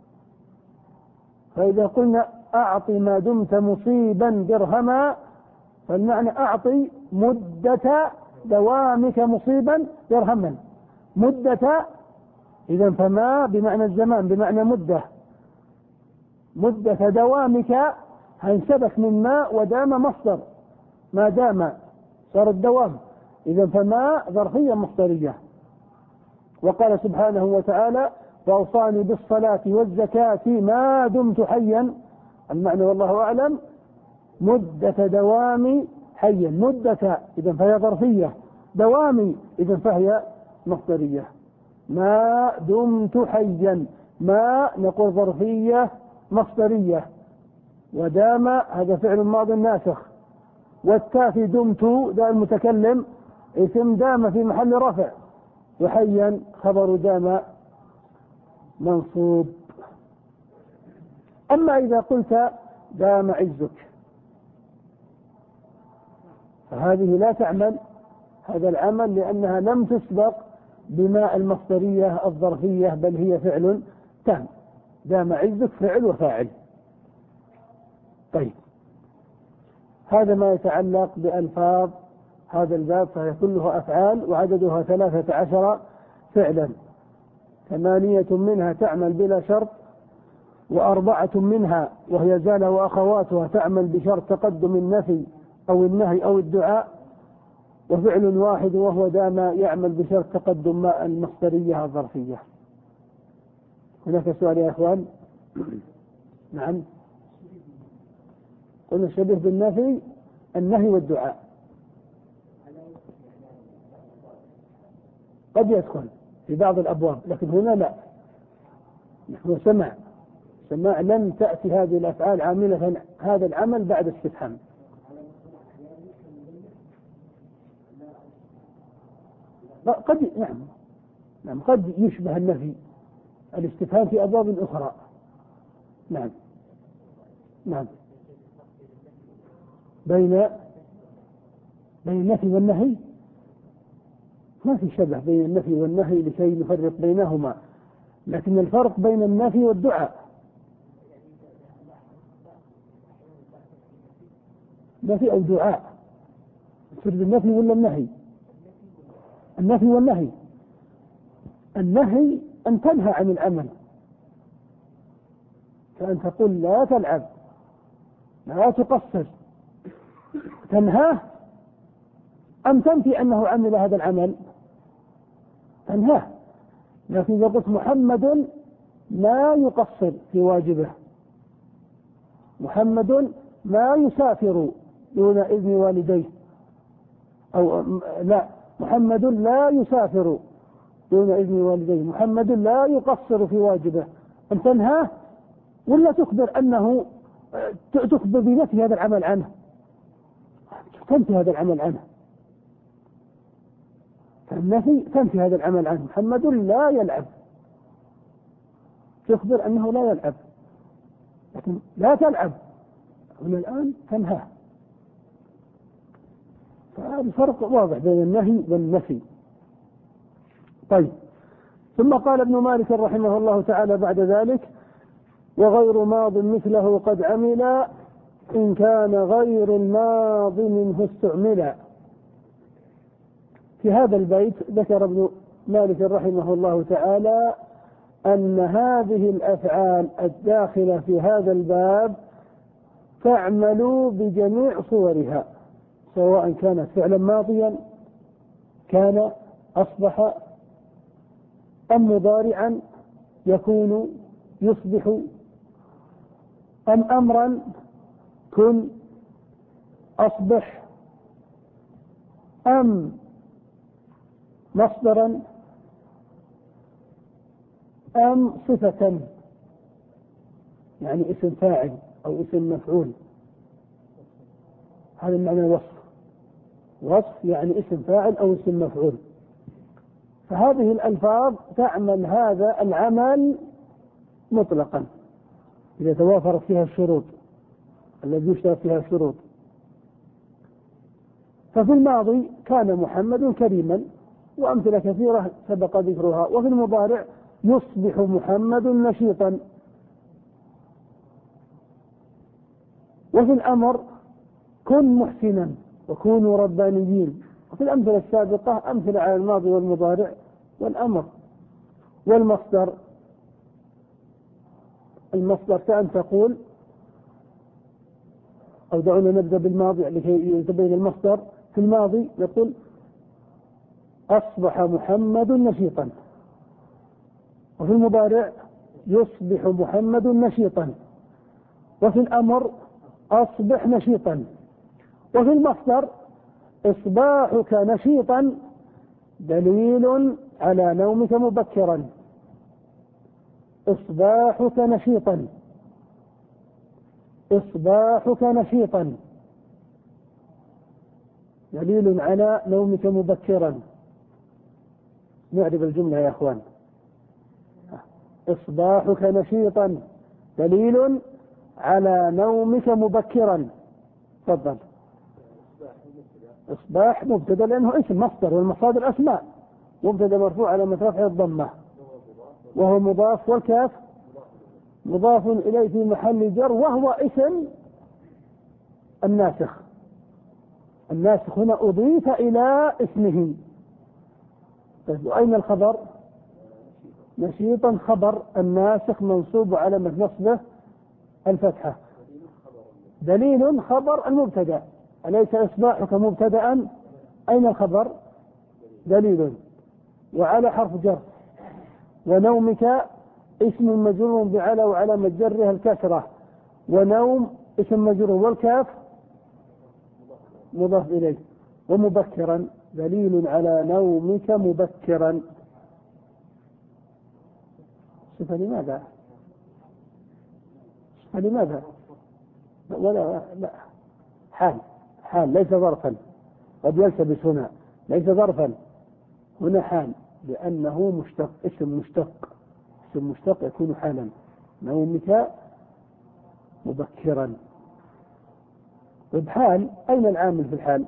فإذا قلنا أعطي ما دمت مصيبا درهما، فالمعنى أعطي مدة دوامك مصيبا درهما، مدة. إذا فما بمعنى الزمان، بمعنى مدة، مدة دوامك هينسبك من ما ودام مصدر، ما دام صار الدوام. إذا فما ظرفية مصدرية. وقال سبحانه وتعالى وأوصاني بالصلاة والزكاة ما دمت حيا، المعنى والله أعلم مدة دوامي حيا، مدة إذا فهي ظرفية، دوامي إذا فهي مصدرية. ما دمت حيا، ما نقول ظرفية مصدرية، ودام هذا فعل ماض ناسخ، والتاء في دمت داء المتكلم اسم دام في محل رفع، وحيا خبر دام منصوب. أما إذا قلت دام عزك فهذه لا تعمل هذا العمل، لأنها لم تسبق بما المصدرية الظرفية، بل هي فعل تام. دام عزك فعل وفاعل. طيب، هذا ما يتعلق بألفاظ هذا الباب، فهي كلها أفعال وعددها ثلاثة عشر فعلا، ثمانية منها تعمل بلا شرط، وأربعة منها وهي زال وأخواتها تعمل بشرط تقدم النفي أو النهي أو الدعاء، وفعل واحد وهو دام يعمل بشرط تقدم ما المصدرية الظرفية. هناك سؤال يا أخوان؟ نعم. قلنا الشبيه بالنفي النهي والدعاء قد يدخل في بعض الأبواب، لكن هنا لا. نحن سمع سماع لم تأتي هذه الأفعال عاملة هذا العمل بعد استفهام. قد نعم نعم قد يشبه النفي الاستفهام في أبواب أخرى. نعم نعم بين بين النفي والنهي ما في شبه بين النفي والنهي لكي نفرق بينهما، لكن الفرق بين النفي والدعاء. نفي أو دعاء تريد النفي ولا النهي؟ النفي والنهي. النهي أن تنهى عن العمل، فأن تقول لا تلعب، لا تقصر، تنهاه أم تنفي أنه عمل هذا العمل؟ تنهاه. لكن إذا قلت محمد لا يقصر في واجبه، محمد لا يسافر دون إذن والديه، أو لا محمد لا يسافر دون إذن والديه، محمد لا يقصر في واجبه، أن تنهاه ولا تخبر أنه تخبر بنفي هذا العمل عنه، تنفي هذا العمل عنه. فالنفي تنفي هذا العمل عنه، محمد لا يلعب، تخبر أنه لا يلعب، لكن لا تلعب هنا الآن تنهاه. فالفرق واضح بين النهي والنفي. طيب، ثم قال ابن مالك رحمه الله تعالى بعد ذلك وغير ماض مثله قد عمل إن كان غير الماض منه استعمل. في هذا البيت ذكر ابن مالك رحمه الله تعالى أن هذه الأفعال الداخلة في هذا الباب تعمل بجميع صورها، سواء كانت فعلا ماضيا كان أصبح أم مضارعا يكون يصبح أم أمرا كن أصبح أم مصدرا أم صفة، يعني اسم فاعل أو اسم مفعول. هذا معنى وصف. وصف يعني اسم فاعل أو اسم مفعول. فهذه الألفاظ تعمل هذا العمل مطلقا إذا توافرت فيها الشروط الذي يشترط فيها الشروط. ففي الماضي كان محمد كريما وأمثلة كثيرة سبق ذكرها. وفي المضارع يصبح محمد نشيطا. وفي الأمر كن محسنا وكونوا ربانيين. وفي الأمثلة السابقة أمثلة على الماضي والمضارع والأمر. والمصدر، المصدر كأن تقول، أو دعونا نبدأ بالماضي لكي يتبين المصدر. في الماضي نقول أصبح محمد نشيطا. وفي المضارع يصبح محمد نشيطا. وفي الأمر أصبح نشيطا. وفي المصدر إصباحك نشيطا دليل على نومك مبكرا. إصباحك نشيطا، إصباحك نشيطا دليل على نومك مبكرا. نعرف الجملة يا أخوان. إصباحك نشيطا دليل على نومك مبكرا. تفضل. إصباح مبتدأ لأنه اسم مصدر، والمصادر أسماء. مبتدأ مرفوع على رفعه الضمة وهو مضاف، والكاف مضاف إليه في محل جر، وهو اسم الناسخ. الناسخ هنا أضيف إلى اسمه. وأين الخبر؟ نشيطا خبر الناسخ منصوب على نصبه الفتحة. دليل خبر المبتدأ. أليس إصباحك مبتدأ؟ أين الخبر؟ دليل. وعلى حرف جر. ونومك اسم مجرور بعلى وعلامة جره الكسرة. ونوم اسم مجرور، والكاف مضاف إليه. ومبكرا دليل على نومك مبكرا. صفة لماذا؟ صفة لماذا؟ ولا لا، حال حال ليس ظرفا. قد يلتبس هنا، ليس ظرفا، هنا حال، لأنه مشتق، اسم مشتق. اسم مشتق يكون حالا. نومك مبكرا. طيب حال، أين العامل في الحال؟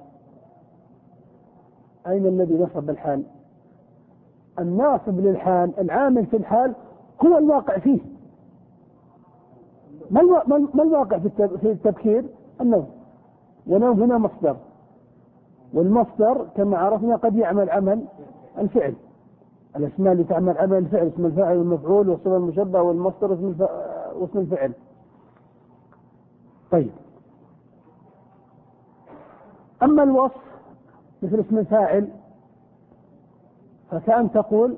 أين الذي نصب الحال؟ الناصب للحال، العامل في الحال هو الواقع فيه. ما الواقع في التبكير؟ النوم. ونوم هنا مصدر، والمصدر كما عرفنا قد يعمل عمل الفعل. الأسماء اللي تعمل عمل الفعل اسم الفاعل والمفعول والصفة المشبهة والمصدر واسم الفعل. طيب، أما الوصف مثل اسم الفاعل فكأن تقول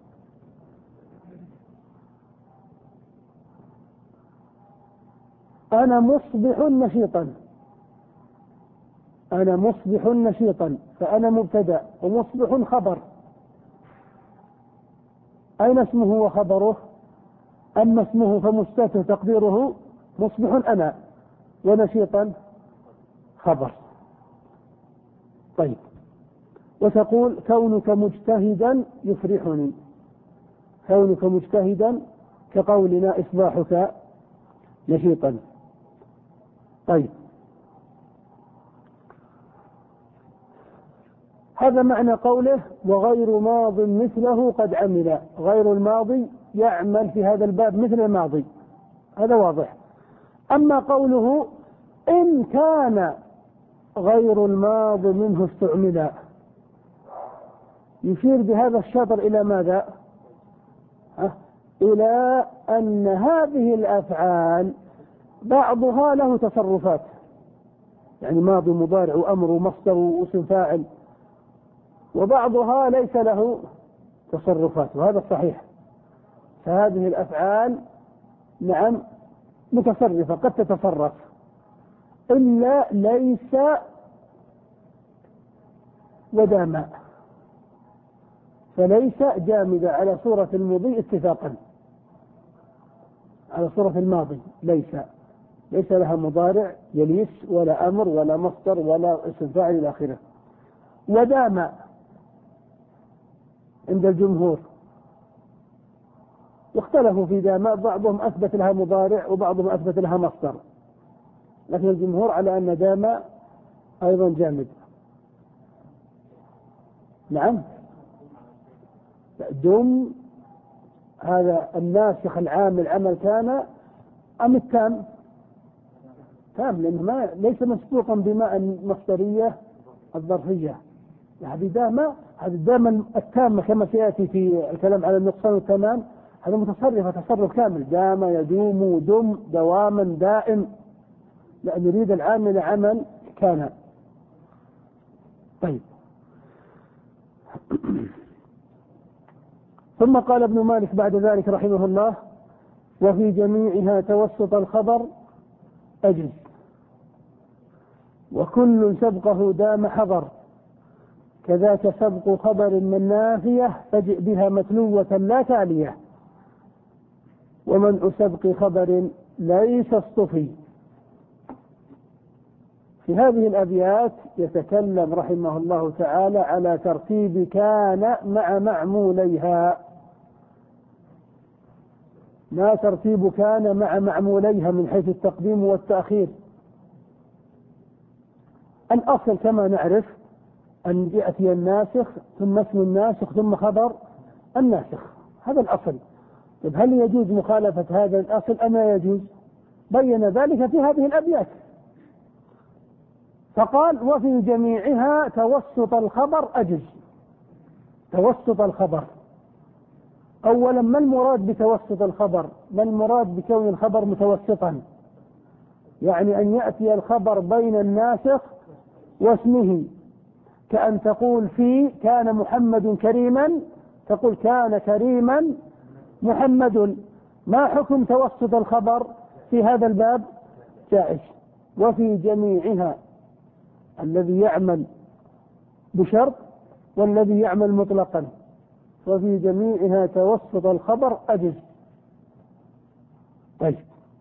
أنا مصبح نشيطا. أنا مصبح نشيطا، فأنا مبتدأ ومصبح خبر. أين اسمه وخبره؟ أما اسمه فمستتر تقديره مصبح أنا، ونشيطا خبر. طيب، وتقول كونك مجتهدا يفرحني. كونك مجتهدا كقولنا إصباحك نشيطا. طيب، هذا معنى قوله وغير ماض مثله قد عمل. غير الماضي يعمل في هذا الباب مثل الماضي، هذا واضح. أما قوله إن كان غير الماض منه استعمل، يشير بهذا الشطر إلى ماذا؟ أه؟ إلى أن هذه الأفعال بعضها له تصرفات، يعني ماضي مضارع وأمر ومصدر واسم فاعل، وبعضها ليس له تصرفات، وهذا الصحيح. فهذه الأفعال نعم متصرفة، قد تتصرف، إلا ليس ودام، فليس جامدة على صورة المضي اتفاقا، على صورة الماضي ليس ليس لها مضارع يليس ولا أمر ولا مصدر ولا اسم فاعل إلى آخره. ودام عند الجمهور، واختلفوا في دام، بعضهم أثبت لها مضارع وبعضهم أثبت لها مصدر، لكن الجمهور على أن دام أيضا جامد. نعم، دم هذا الناسخ العام العمل كان أم التام؟ تام، لأنه ما ليس مسبوقا بماء المصدرية الظرفية. هذه دامة، هذه الدامة التامة كما سيأتي في الكلام على النقصان والتمام، هذا متصرف تصرف كامل، دام يدوم دم دواما دائم، لأن يريد العامل عمل كان. طيب. ثم قال ابن مالك بعد ذلك رحمه الله: وفي جميعها توسط الخبر أجز، وكل سبقه دام حضر، كذاك سبق خبر من نافية فجئ بها متلوة لا تالية، ومنع سبق خبر ليس اصطفي. في هذه الأبيات يتكلم رحمه الله تعالى على ترتيب كان مع معموليها. ما ترتيب كان مع معموليها من حيث التقديم والتأخير؟ الأصل كما نعرف أن يأتي الناسخ ثم اسم الناسخ ثم خبر الناسخ، هذا الأصل. طيب هل يجوز مخالفة هذا الأصل أم لا يجوز؟ بين ذلك في هذه الأبيات، فقال: وفي جميعها توسط الخبر أجز. توسط الخبر، أولا ما المراد بتوسط الخبر؟ ما المراد بكون الخبر متوسطا؟ يعني أن يأتي الخبر بين الناسخ واسمه، كأن تقول في كان محمد كريما، تقول كان كريما محمد. ما حكم توسط الخبر في هذا الباب؟ جائز. وفي جميعها، الذي يعمل بشرط والذي يعمل مطلقا، وفي جميعها توسط الخبر أجز. طيب،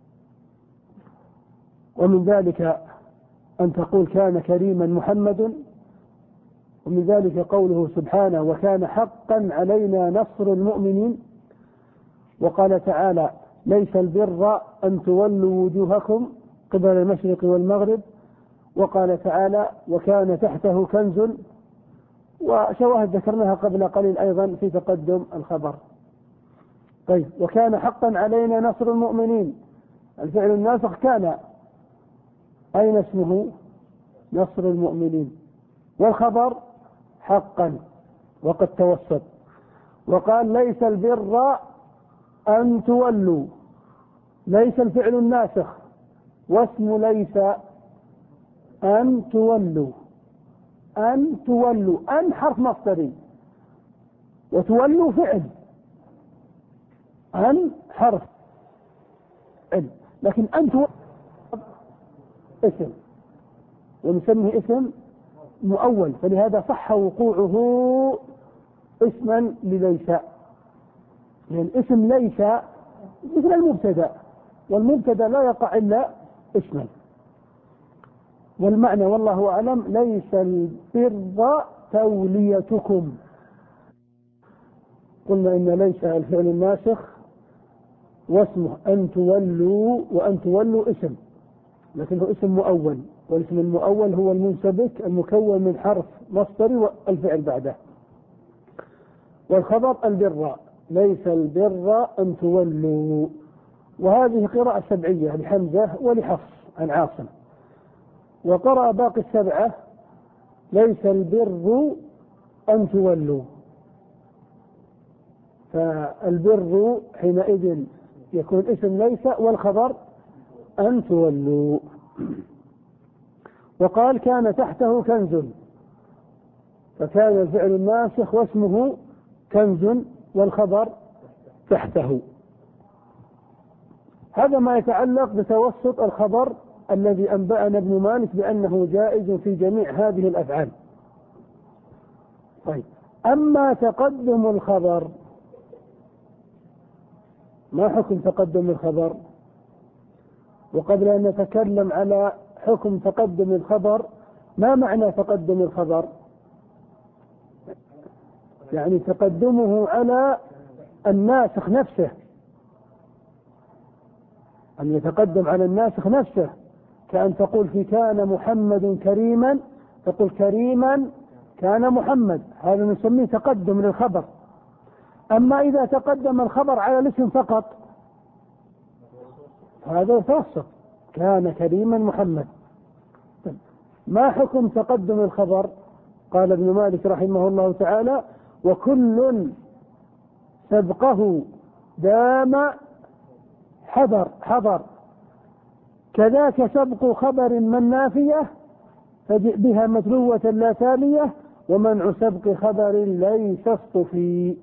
ومن ذلك أن تقول كان كريما محمد، ومن ذلك قوله سبحانه: وكان حقا علينا نصر المؤمنين. وقال تعالى: ليس البر أن تولوا وجوهكم قبل المشرق والمغرب. وقال تعالى: وكان تحته كنز. وشواهد ذكرناها قبل قليل أيضا في تقدم الخبر. طيب، وكان حقا علينا نصر المؤمنين، الفعل الناسخ كان، أين اسمه؟ نصر المؤمنين. والخبر حقا وقد توسط. وقال: ليس البر أن تولوا، ليس الفعل الناسخ، واسم ليس أن تولوا. أن تولوا، أن حرف مصدري، وتولوا فعل، أن حرف فعل، لكن أن تولوا اسم، ونسميه اسم مؤول، فلهذا صح وقوعه اسما لليس، لأن اسم ليس مثل المبتدأ، والمبتدأ لا يقع إلا اسما. والمعنى والله أعلم: ليس البر توليتكم. قلنا إن ليس الفعل الناسخ واسمه أن تولوا، وأن تولوا اسم، لكنه اسم مؤول، والاسم المؤول هو المنسبك المكون من حرف مصدري والفعل بعده. والخبر البر، ليس البر أن تولوا. وهذه قراءة سبعية لحمزة ولحفص عن عاصم. وقرأ باقي السبعة: ليس البر أن تولوا. فالبر حينئذ يكون اسم ليس، والخبر أن تولوا. وقال: كان تحته كنز، فكان الفعل الناسخ واسمه كنز والخبر تحته. هذا ما يتعلق بتوسط الخبر الذي أنبأنا ابن مالك بأنه جائز في جميع هذه الأفعال. طيب، أما تقدم الخبر، ما حكم تقدم الخبر؟ وقبل أن نتكلم على حكم تقدم الخبر، ما معنى تقدم الخبر؟ يعني تقدمه على الناسخ نفسه، أن يتقدم على الناسخ نفسه، كأن تقول في كان محمد كريما، تقول كريما كان محمد، هذا نسميه تقدم للخبر. أما إذا تقدم الخبر على الاسم فقط هذا يتوسط، كان كريما محمد. ما حكم تقدم الخبر؟ قال ابن مالك رحمه الله تعالى: وكل سبقه دام حضر حضر كذاك سبق خبر من نافية فجئ بها متلوة لا تالية ومنع سبق خبر ليس اصطفي.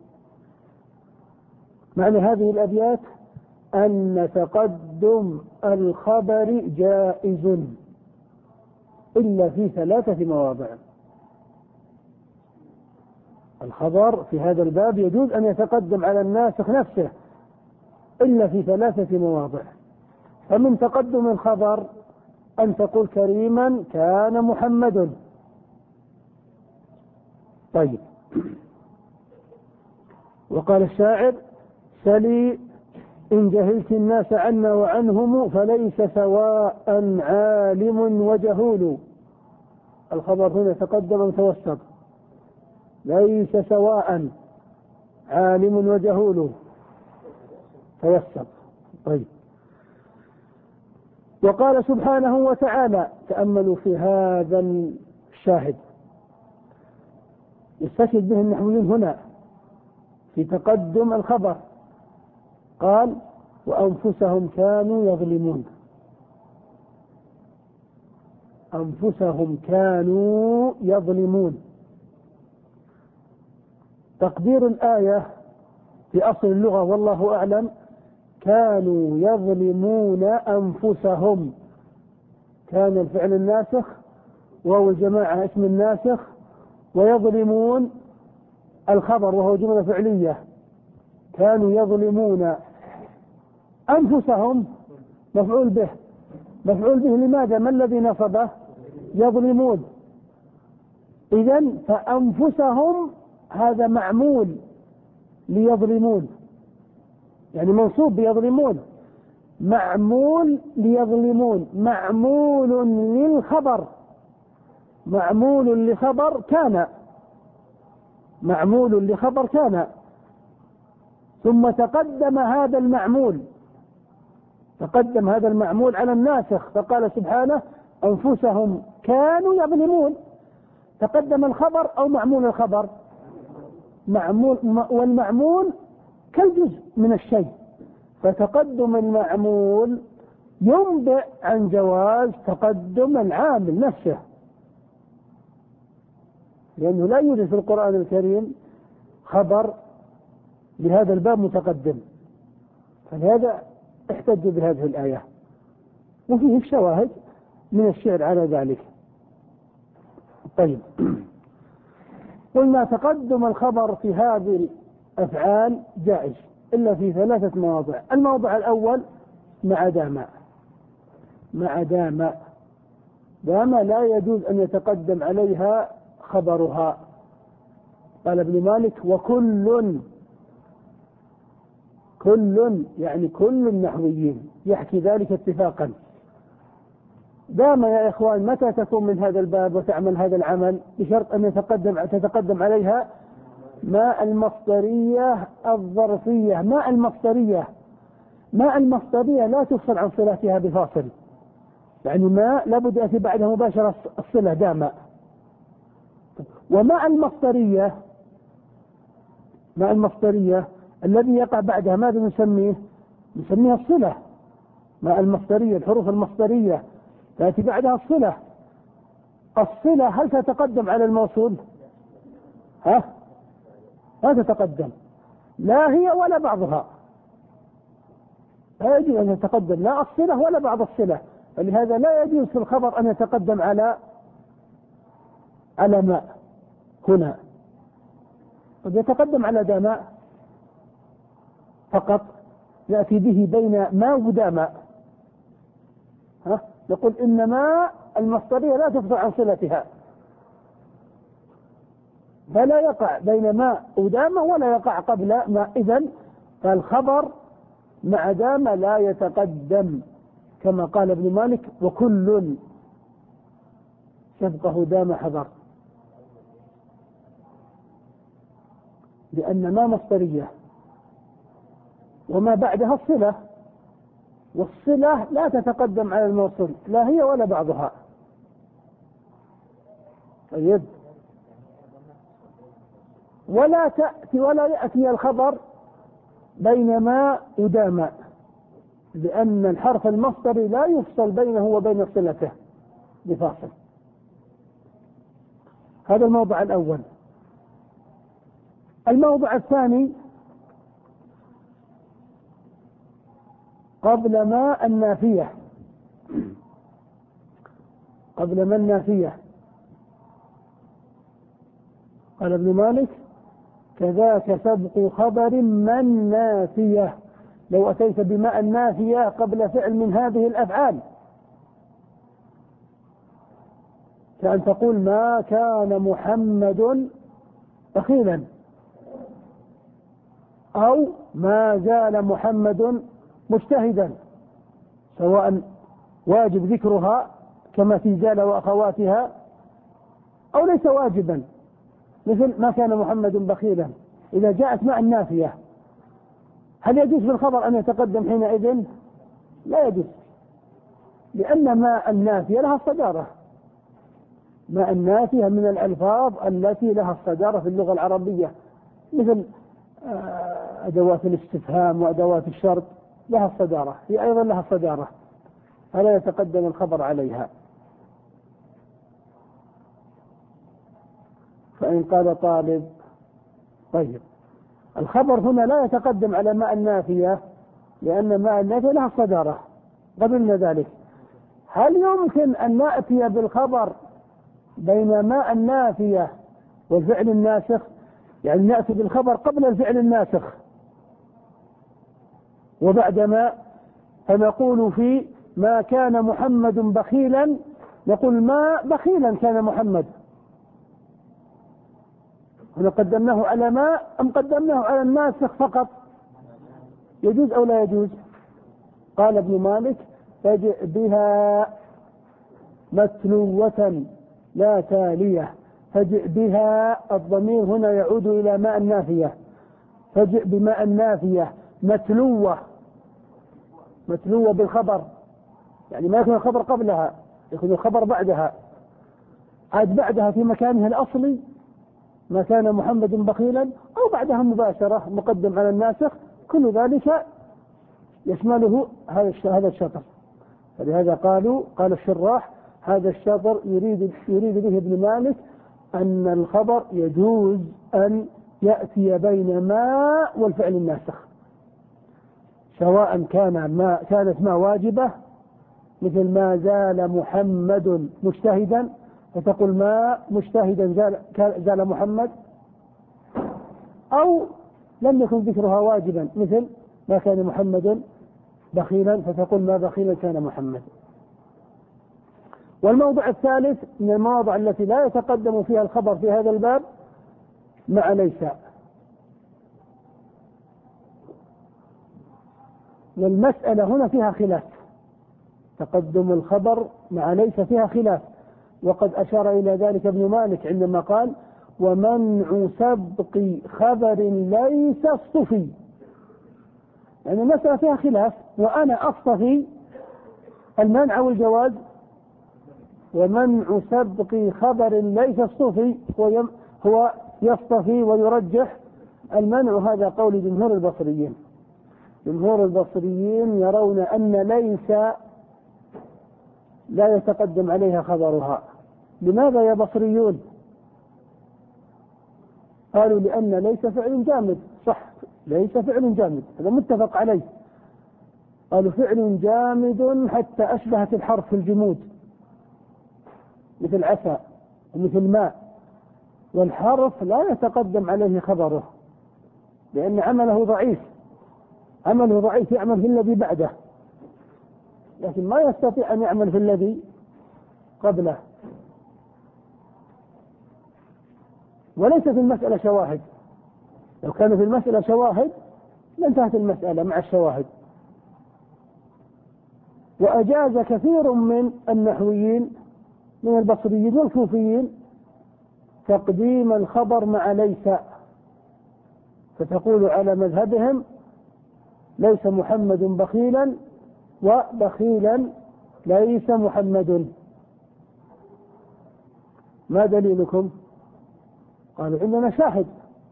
معنى هذه الأبيات أن تقدم الخبر جائز إلا في ثلاثة مواضع. الخبر في هذا الباب يجوز أن يتقدم على الناسخ نفسه إلا في ثلاثة مواضع. فمن تقدم الخبر أن تقول كريما كان محمد. طيب، وقال الشاعر: سلي إن جهلت الناس عنا وعنهم فليس سواء عالم وجهول. الخبر هنا تقدم وتوسط، ليس سواء عالم وجهول توسط. طيب، وقال سبحانه وتعالى، تأملوا في هذا الشاهد يستشهد به النحويين هنا في تقدم الخبر، قال: وأنفسهم كانوا يظلمون. أنفسهم كانوا يظلمون. تقدير الآية في أصل اللغة والله أعلم كانوا يظلمون أنفسهم، كان الفعل الناسخ وهو الجماعة اسم الناسخ، ويظلمون الخبر وهو جملة فعلية. كانوا يظلمون أنفسهم مفعول به. مفعول به لماذا؟ ما الذي نصبه؟ يظلمون. إذن فأنفسهم هذا معمول ليظلمون، يعني منصوب بيظلمون، معمول ليظلمون، معمول للخبر، معمول لخبر كان، معمول لخبر كان، ثم تقدم هذا المعمول، تقدم هذا المعمول على الناسخ، فقال سبحانه: أنفسهم كانوا يظلمون. تقدم الخبر أو معمول الخبر؟ معمول، والمعمول كالجزء من الشيء، فتقدم المعمول ينبئ عن جواز تقدم العامل نفسه، لأنه لا يوجد في القرآن الكريم خبر لهذا الباب متقدم، فلهذا احتج بهذه الآية، وفيه الشواهد من الشعر على ذلك. طيب، قلنا تقدم الخبر في هذه الأفعال جائز إلا في ثلاثة مواضع. الموضع الأول مع دام. مع دام دام لا يجوز أن يتقدم عليها خبرها. قال ابن مالك: وكل، كل يعني كل النحويين يحكي ذلك اتفاقا. دام يا إخوان متى تكون من هذا الباب وتعمل هذا العمل؟ بشرط أن يتقدم تتقدم عليها ما المصدرية الظرفية. ما المصدرية ما المصدرية لا تفصل عن صلتها بفاصل، يعني ما لابد يأتي بعدها مباشرة الصلة دام. وما المصدرية ما المصدرية الذي يقع بعدها ماذا نسميه؟ نسميها الصلة. ما المصدرية، الحروف المصدرية تأتي بعدها الصلة. الصلة هل تتقدم على الموصول؟ ها؟ لا تتقدم، لا هي ولا بعضها، لا يجوز أن يتقدم لا الصلة ولا بعض الصلة، فلهذا لا يجوز في الخبر أن يتقدم على على ما هنا، قد يتقدم على دام فقط، يأتي به بين ما ودام. ها؟ نقول إنما المصدرية لا تفصل عن صلتها، فلا يقع بين ما ودام ولا يقع قبل ما. إذن فالخبر مع دام لا يتقدم، كما قال ابن مالك: وكل سبقه دام حضر. لأن ما مصدرية وما بعدها الصلة، والصلة لا تتقدم على الموصول لا هي ولا بعضها. طيب، ولا تأتي ولا يأتي الخبر بينما ودام، لأن الحرف المصدري لا يفصل بينه وبين صلته بفاصل. هذا الموضع الأول. الموضع الثاني قبل ما النافية، قبل ما النافية قال ابن مالك: كذاك سبق خبر من نافية. لو أتيت بماء النافية قبل فعل من هذه الأفعال كأن تقول: ما كان محمد بخيلا، أو ما زال محمد مجتهدا، سواء واجب ذكرها كما في زال وأخواتها أو ليس واجبا، مثل ما كان محمد بخيلا. إذا جاءت مع النافية هل يجوز في الخبر أن يتقدم حينئذ؟ لا يجوز، لأن ما النافية لها الصدارة. ما النافية من الألفاظ التي لها الصدارة في اللغة العربية، مثل أدوات الاستفهام وأدوات الشرط لها الصدارة، هي أيضا لها الصدارة، فلا يتقدم الخبر عليها. فإن قال طالب: طيب، الخبر هنا لا يتقدم على ماء النافية لأن ماء النافية لها الصدارة، قبلنا ذلك. هل يمكن أن نأتي بالخبر بين ماء النافية والفعل الناسخ؟ يعني نأتي بالخبر قبل الفعل الناسخ وبعدما، فنقول في ما كان محمد بخيلا نقول ما بخيلا كان محمد. هنا قدمناه على ما أم قدمناه على الناسخ فقط؟ يجوز أو لا يجوز؟ قال ابن مالك: فجئ بها متلوة لا تالية. فجئ بها، الضمير هنا يعود إلى ماء النافية. فجئ بماء النافية متلوة، متلوة بالخبر، يعني ما يكون الخبر قبلها، يكون الخبر بعدها، عاد بعدها في مكانها الأصلي ما كان محمد بخيلا، أو بعدها مباشرة مقدم على الناسخ. كل ذلك يشمله هذا الشطر. فلهذا قالوا قال الشراح: هذا الشطر يريد يريد به ابن مالك أن الخبر يجوز أن يأتي بين ما والفعل الناسخ، سواء كان ما كانت ما واجبة مثل ما زال محمد مجتهدا، فتقول ما مجتهدا زال, زال محمد، أو لم يكن ذكرها واجبا مثل ما كان محمد بخيلا، فتقول ما بخيلا كان محمد. والموضع الثالث من المواضع التي لا يتقدم فيها الخبر في هذا الباب مع ليس. والمسألة هنا فيها خلاف، تقدم الخبر مع ليس فيها خلاف، وقد أشار إلى ذلك ابن مالك عندما قال: ومنع سبق خبر ليس اصطفي. يعني المسألة فيها خلاف، وأنا أصطفي المنع والجواز. ومنع سبق خبر ليس اصطفي هو يصطفي ويرجح المنع. هذا قول جمهور البصريين. جمهور البصريين يرون أن ليس لا يتقدم عليها خبرها. لماذا يا بصريون؟ قالوا: لأن ليس فعل جامد. صح، ليس فعل جامد، هذا متفق عليه. قالوا: فعل جامد حتى أشبهت الحرف في الجمود، مثل عسى ومثل ماء، والحرف لا يتقدم عليه خبره لأن عمله ضعيف، عمله ضعيف يعمل في الذي بعده، لكن ما يستطيع أن يعمل في الذي قبله. وليس في المسألة شواهد، لو كان في المسألة شواهد لانتهت المسألة مع الشواهد. وأجاز كثير من النحويين من البصريين والكوفيين تقديم الخبر مع ليس، فتقول على مذهبهم ليس محمد بخيلا وبخيلا ليس محمد. ما دليلكم؟ قالوا عندنا شاهد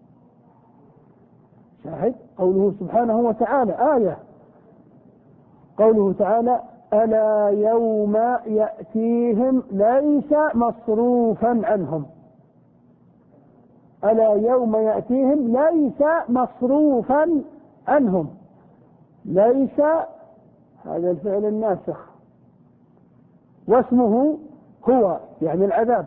شاهد قوله سبحانه وتعالى، آية قوله تعالى ألا يوم يأتيهم ليس مصروفا عنهم. ألا يوم يأتيهم ليس مصروفا عنهم. ليس هذا الفعل الناسخ، واسمه هو يعني العذاب،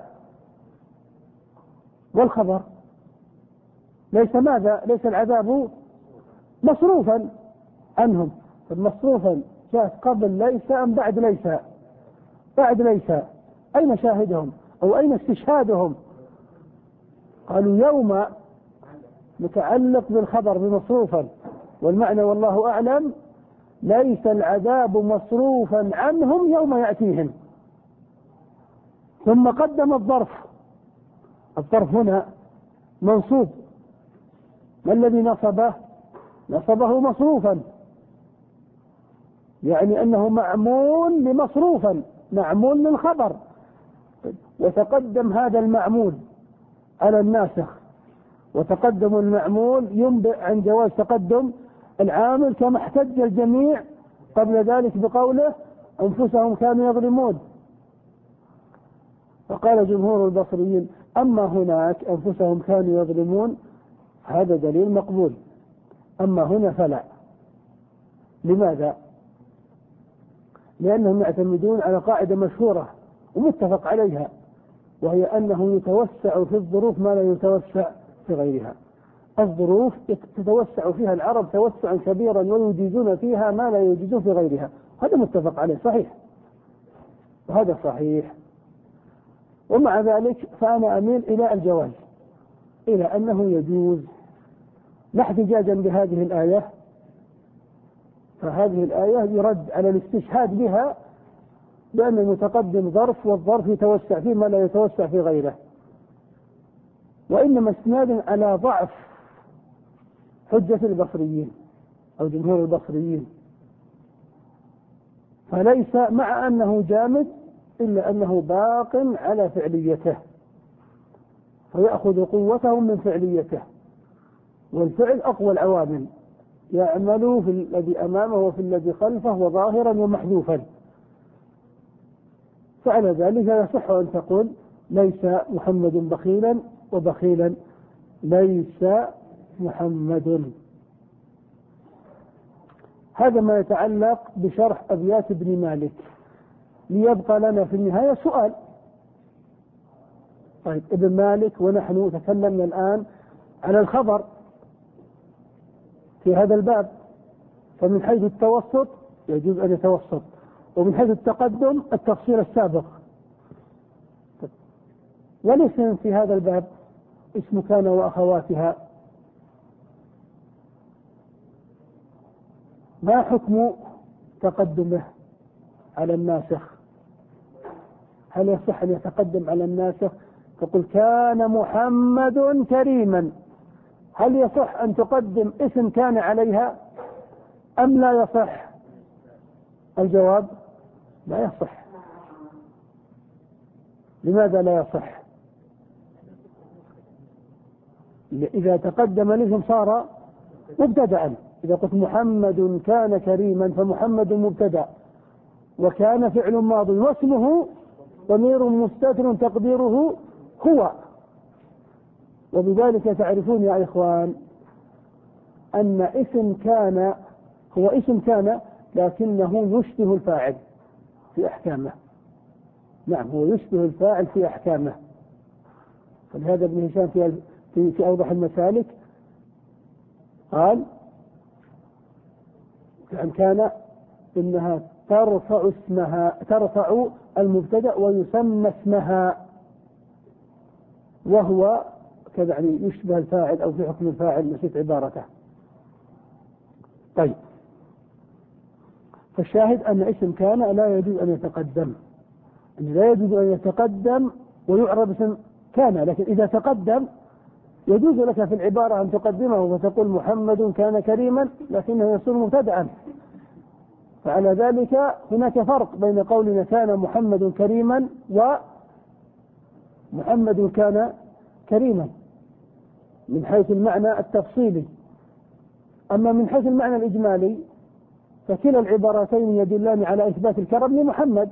والخبر ليس ماذا؟ ليس العذاب مصروفا عنهم. فالمصروفا جاءت قبل ليس أم بعد ليس؟ بعد ليس. أين شاهدهم أو أين استشهادهم؟ قالوا يوم متعلق بالخبر بمصروفا، والمعنى والله أعلم ليس العذاب مصروفا عنهم يوم يأتيهم. ثم قدم الظرف. الظرف هنا منصوب، ما الذي نصبه؟ نصبه مصروفا، يعني أنه معمول لمصروفا، معمول للخبر، وتقدم هذا المعمول على الناسخ، وتقدم المعمول ينبئ عن جواز تقدم العامل، كما احتج الجميع قبل ذلك بقوله أنفسهم كانوا يظلمون. فقال جمهور البصريين أما هناك أنفسهم كانوا يظلمون هذا دليل مقبول، أما هنا فلا. لماذا؟ لأنهم يعتمدون على قاعدة مشهورة ومتفق عليها، وهي أنه يتوسع في الظروف ما لا يتوسع في غيرها. الظروف تتوسع فيها العرب توسعا كبيرا ويجيزون فيها ما لا يجيزون في غيرها، هذا متفق عليه صحيح، وهذا صحيح. ومع ذلك فأنا أميل إلى الجواز، إلى أنه يجوز، لا احتجاجا بهذه الآية، فهذه الآية يرد على الاستشهاد بها بأن المتقدم ظرف، والظرف يتوسع فيه ما لا يتوسع في غيره، وإنما استناد على ضعف حجة البصريين أو جمهور البصريين. فليس مع أنه جامد إلا أنه باق على فعليته، فيأخذ قوته من فعليته، والفعل أقوى العوامل، يعمل في الذي أمامه وفي الذي خلفه وظاهرا ومحذوفا. فعلى ذلك يصح أن تقول ليس محمد بخيلا وبخيلا ليس محمد. هذا ما يتعلق بشرح أبيات ابن مالك. ليبقى لنا في النهاية سؤال. طيب ابن مالك ونحن تكلمنا الآن على الخبر في هذا الباب، فمن حيث التوسط يجوز أن يتوسط، ومن حيث التقدم التفصيل السابق. والاسم في هذا الباب اسم كان وأخواتها، ما حكم تقدمه على الناسخ؟ هل يصح أن يتقدم على الناسخ؟ تقول كان محمد كريما، هل يصح أن تقدم اسم كان عليها أم لا يصح؟ الجواب لا يصح. لماذا لا يصح؟ إذا تقدم الاسم صار مبتدأ. إذا قلت محمد كان كريما فمحمد مبتدأ، وكان فعل ماضي، واسمه ضمير مستتر تقديره هو. وبذلك تعرفون يا إخوان أن اسم كان هو اسم كان لكنه يشبه الفاعل في أحكامه. نعم هو يشبه الفاعل في أحكامه. فلهذا ابن هشام في في, في أوضح المسالك قال عن كان إنها ترفع اسمها ترفع المبتدأ ويسمى اسمها، وهو كذا يعني يشبه الفاعل أو في حكم الفاعل، نسيت عبارته. طيب فالشاهد أن اسم كان لا يجوز أن يتقدم، أن لا يجوز أن يتقدم ويعرب اسم كان، لكن إذا تقدم يجوز لك في العبارة أن تقدمه وتقول محمد كان كريما، لكنه يصير مبتدعا. فعلى ذلك هناك فرق بين قولنا كان محمد كريما ومحمد كان كريما من حيث المعنى التفصيلي. أما من حيث المعنى الإجمالي فكلا العبارتين يدلان على إثبات الكرم لمحمد،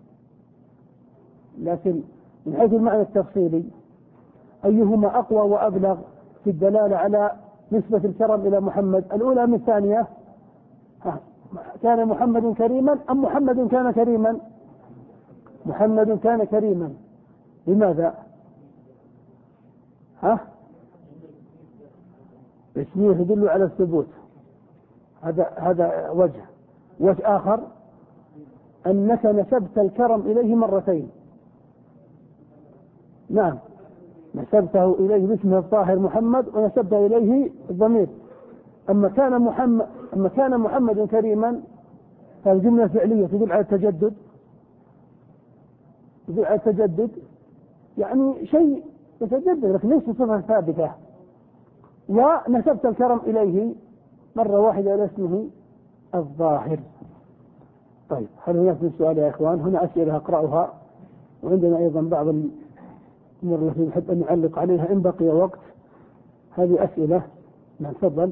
لكن من حيث المعنى التفصيلي أيهما أقوى وأبلغ في الدلالة على نسبة الكرم إلى محمد؟ الأولى من الثانية؟ كان محمد كريما أم محمد كان كريما؟ محمد كان كريما. لماذا؟ ها؟ اسمه يدل على الثبوت، هذا هذا وجه. وجه آخر أنك نسبت الكرم إليه مرتين. نعم، نسبته إليه باسمه الطاهر محمد ونسبت إليه الضمير. أما كان محمد أما كان محمد كريما هذه جملة فعلية تدل على التجدد، تدل على التجدد يعني شيء يتجدد لكن ليس صفة ثابتة. ونسبت الكرم إليه مرة واحدة إلى اسمه الظاهر. طيب، هل هناك من سؤال يا إخوان؟ هنا أسئلة أقرأها، وعندنا أيضا بعض الأمور التي نحب أن نعلق عليها إن بقي وقت. هذه أسئلة. نعم، تفضل.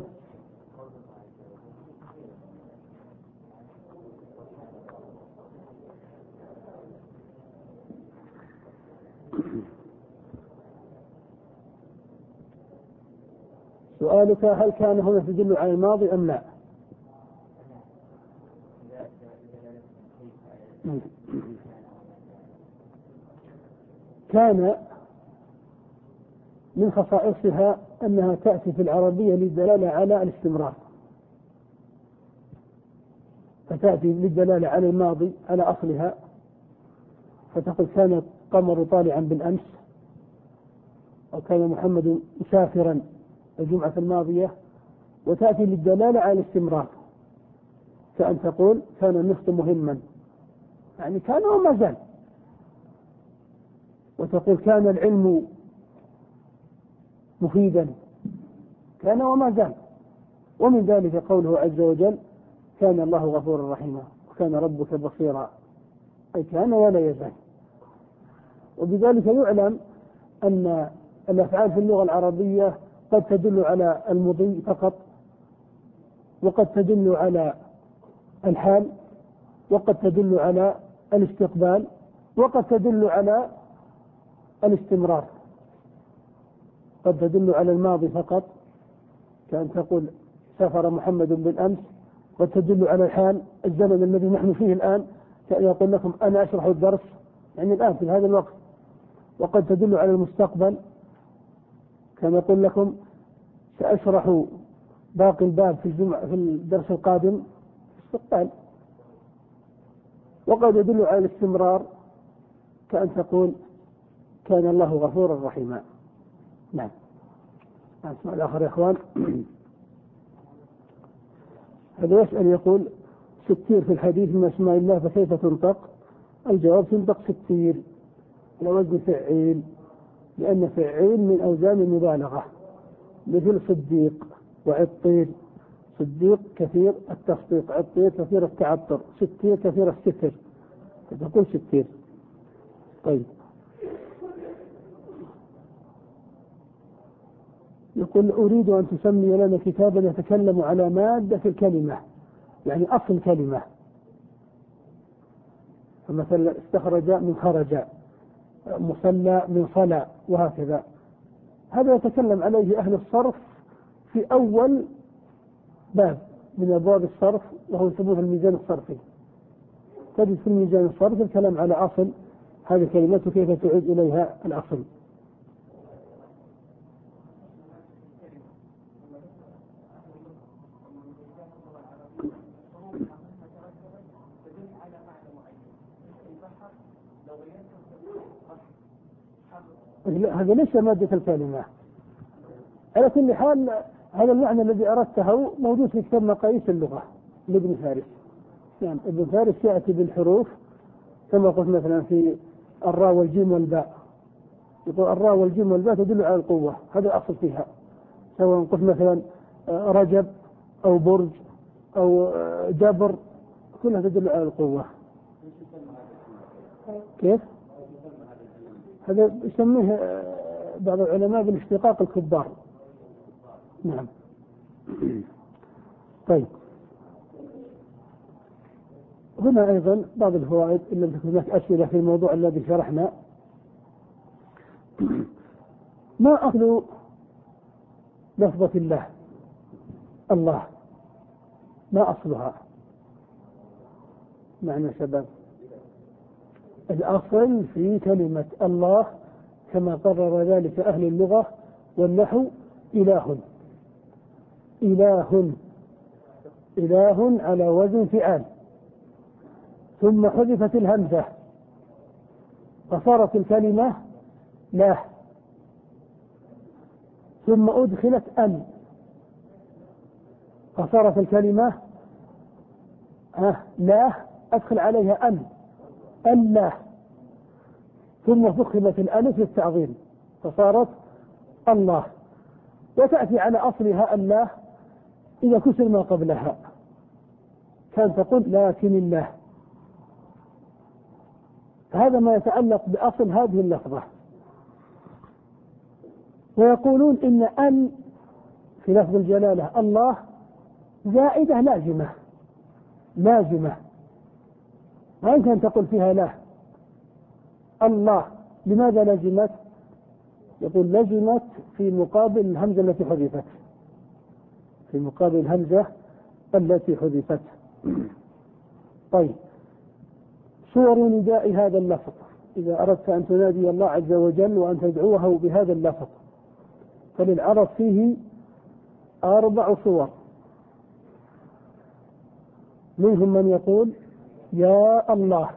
سؤالك هل كان هنا تدل على الماضي أم لا؟ كان من خصائصها أنها تأتي في العربية للدلالة على الاستمرار، فتأتي للدلالة على الماضي على أصلها، فتقول كان القمر طالعا بالأمس، أو كان محمد مسافرا الجمعة الماضية، وتأتي للدلالة على الاستمرار، كأن تقول كان النفط مهما، يعني كان وما زال. وتقول كان العلم مفيدا، كان وما زال. ومن ذلك قوله عز وجل كان الله غفورا رحيما وكان ربك بصيرا، أي كان ولا يزال. وبذلك يعلم أن الأفعال في اللغة العربية قد تدل على المضي فقط، وقد تدل على الحال، وقد تدل على الاستقبال، وقد تدل على الاستمرار. قد تدل على الماضي فقط كأن تقول سافر محمد بالأمس، قد تدل على الحال الزمن الذي نحن فيه الآن، كأن يقول لكم أنا أشرح الدرس يعني الآن في هذا الوقت. وقد تدل على المستقبل كان يقول لكم سأشرح باقي الباب في الجمعة في الدرس القادم استقبال. وقد يدل على الاستمرار كأن تقول كان الله غفورا رحيما. نعم. اسمع الآخر يا إخوان. هذا يسأل يقول ستير في الحديث من أسماء الله فكيف تنطق؟ الجواب تنطق ستير على وزن فعيل، لأن فعيل من أوزان المبالغة، مثل صديق وعطير. صديق كثير التصديق، عطير كثير التعطر، ستير كثير الستر، فتقول ستير. طيب، يقول أريد أن تسمي لنا كتابا يتكلم على مادة الكلمة، يعني أصل كلمة، فمثلا استخرج من خرج، مصلى من صلى، وهكذا. هذا يتكلم عليه أهل الصرف في أول باب من أبواب الصرف، وهو يسمونه الميزان الصرفي. تجد في الميزان الصرفي الكلام على أصل هذه الكلمات وكيف تعيد إليها الأصل. هذا ليس مادة الكلمة. على كل حال هذا المعنى الذي أردته موجود في كتاب مقاييس اللغة لابن فارس. يعني ابن فارس يأتي بالحروف كما قلت مثلا في الراء والجيم والباء، يقول الراء والجيم والباء تدل على القوة، هذا الأصل فيها، سواء قلت مثلا رجب أو برج أو جبر كلها تدل على القوة. كيف؟ هذا يسميه بعض العلماء بالاشتقاق الكبار. نعم. طيب، هنا أيضا بعض الفوائد إن لم تكن هناك أسئلة في الموضوع الذي شرحنا. ما أصل لفظة الله الله؟ ما أصلها؟ معنى شباب الأصل في كلمة الله كما قرر ذلك أهل اللغة والنحو إله، إله إله على وزن فعال، ثم حذفت الهمزة فصارت الكلمة لا، ثم أدخلت أن فصارت الكلمة أه لا، أدخل عليها أن الله، ثم فخمت الألف للتعظيم فصارت الله. وتأتي على أصلها الله إذا كسر ما قبلها، كان تقول لكن الله. هذا ما يتعلق بأصل هذه اللفظة. ويقولون إن أن في لفظ الجلالة الله زائدة لازمة لازمة، ما يمكن أن تقول فيها لا الله. لماذا لزمت؟ يقول لزمت في مقابل الهمزة التي حذفت، في مقابل الهمزة التي حذفت. طيب، صور نداء هذا اللفظ إذا أردت أن تنادي الله عز وجل وأن تدعوه بهذا اللفظ، فللعرب فيه أربع صور. منهم من يقول يا الله،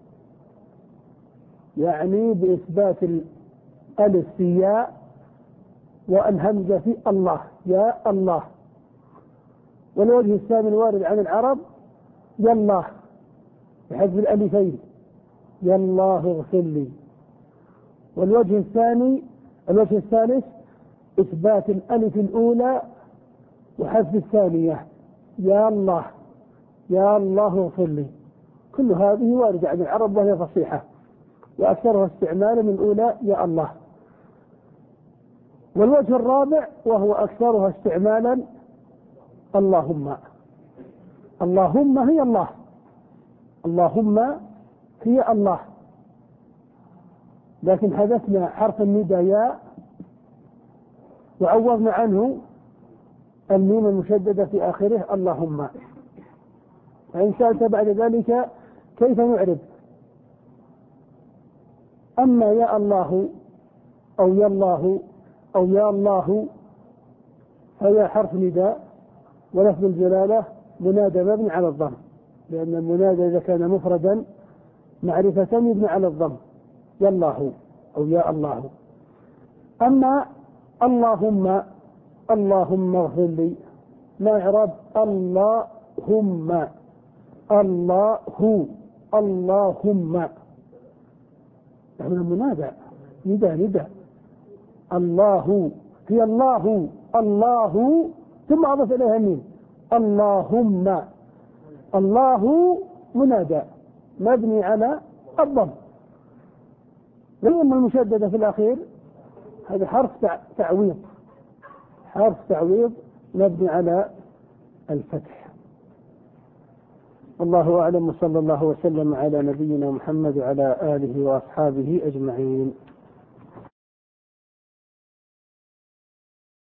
يعني بإثبات الألف في يا والهمزة في الله، يا الله. والوجه الثاني الوارد عن العرب يا الله بحذف الألفين، يا الله اغفر لي. والوجه الثاني الوجه الثالث إثبات الألف الأولى وحذف الثانية، يا الله يا الله اغفر لي. كل هذه واردة عن العرب وهي فصيحة، وأكثرها استعمالا من الأولى يا الله. والوجه الرابع وهو أكثرها استعمالا اللهم. اللهم هي الله، اللهم هي الله، لكن حذفنا حرف النداء يا وعوضنا عنه الميم المشددة في آخره اللهم. فإن سألت بعد ذلك كيف نعرب؟ أما يا الله أو يا الله أو يا الله فهي حرف نداء، ولفظ الجلالة منادى مبني على الضم، لأن المنادى إذا كان مفردا معرفة يبنى على الضم، يا الله أو يا الله. أما اللهم اللهم اغفر لي، ما إعراب اللهم؟ الله اللهم، نحن المنادى ندى ندى، الله هي الله الله ثم أضف إليها مين اللهم. الله منادى مبني على الضم، والأمة المشددة في الأخير هذا حرف تعويض، حرف تعويض مبني على الفتح. الله أعلم، وصلى الله وسلم على نبينا محمد وعلى آله وأصحابه أجمعين.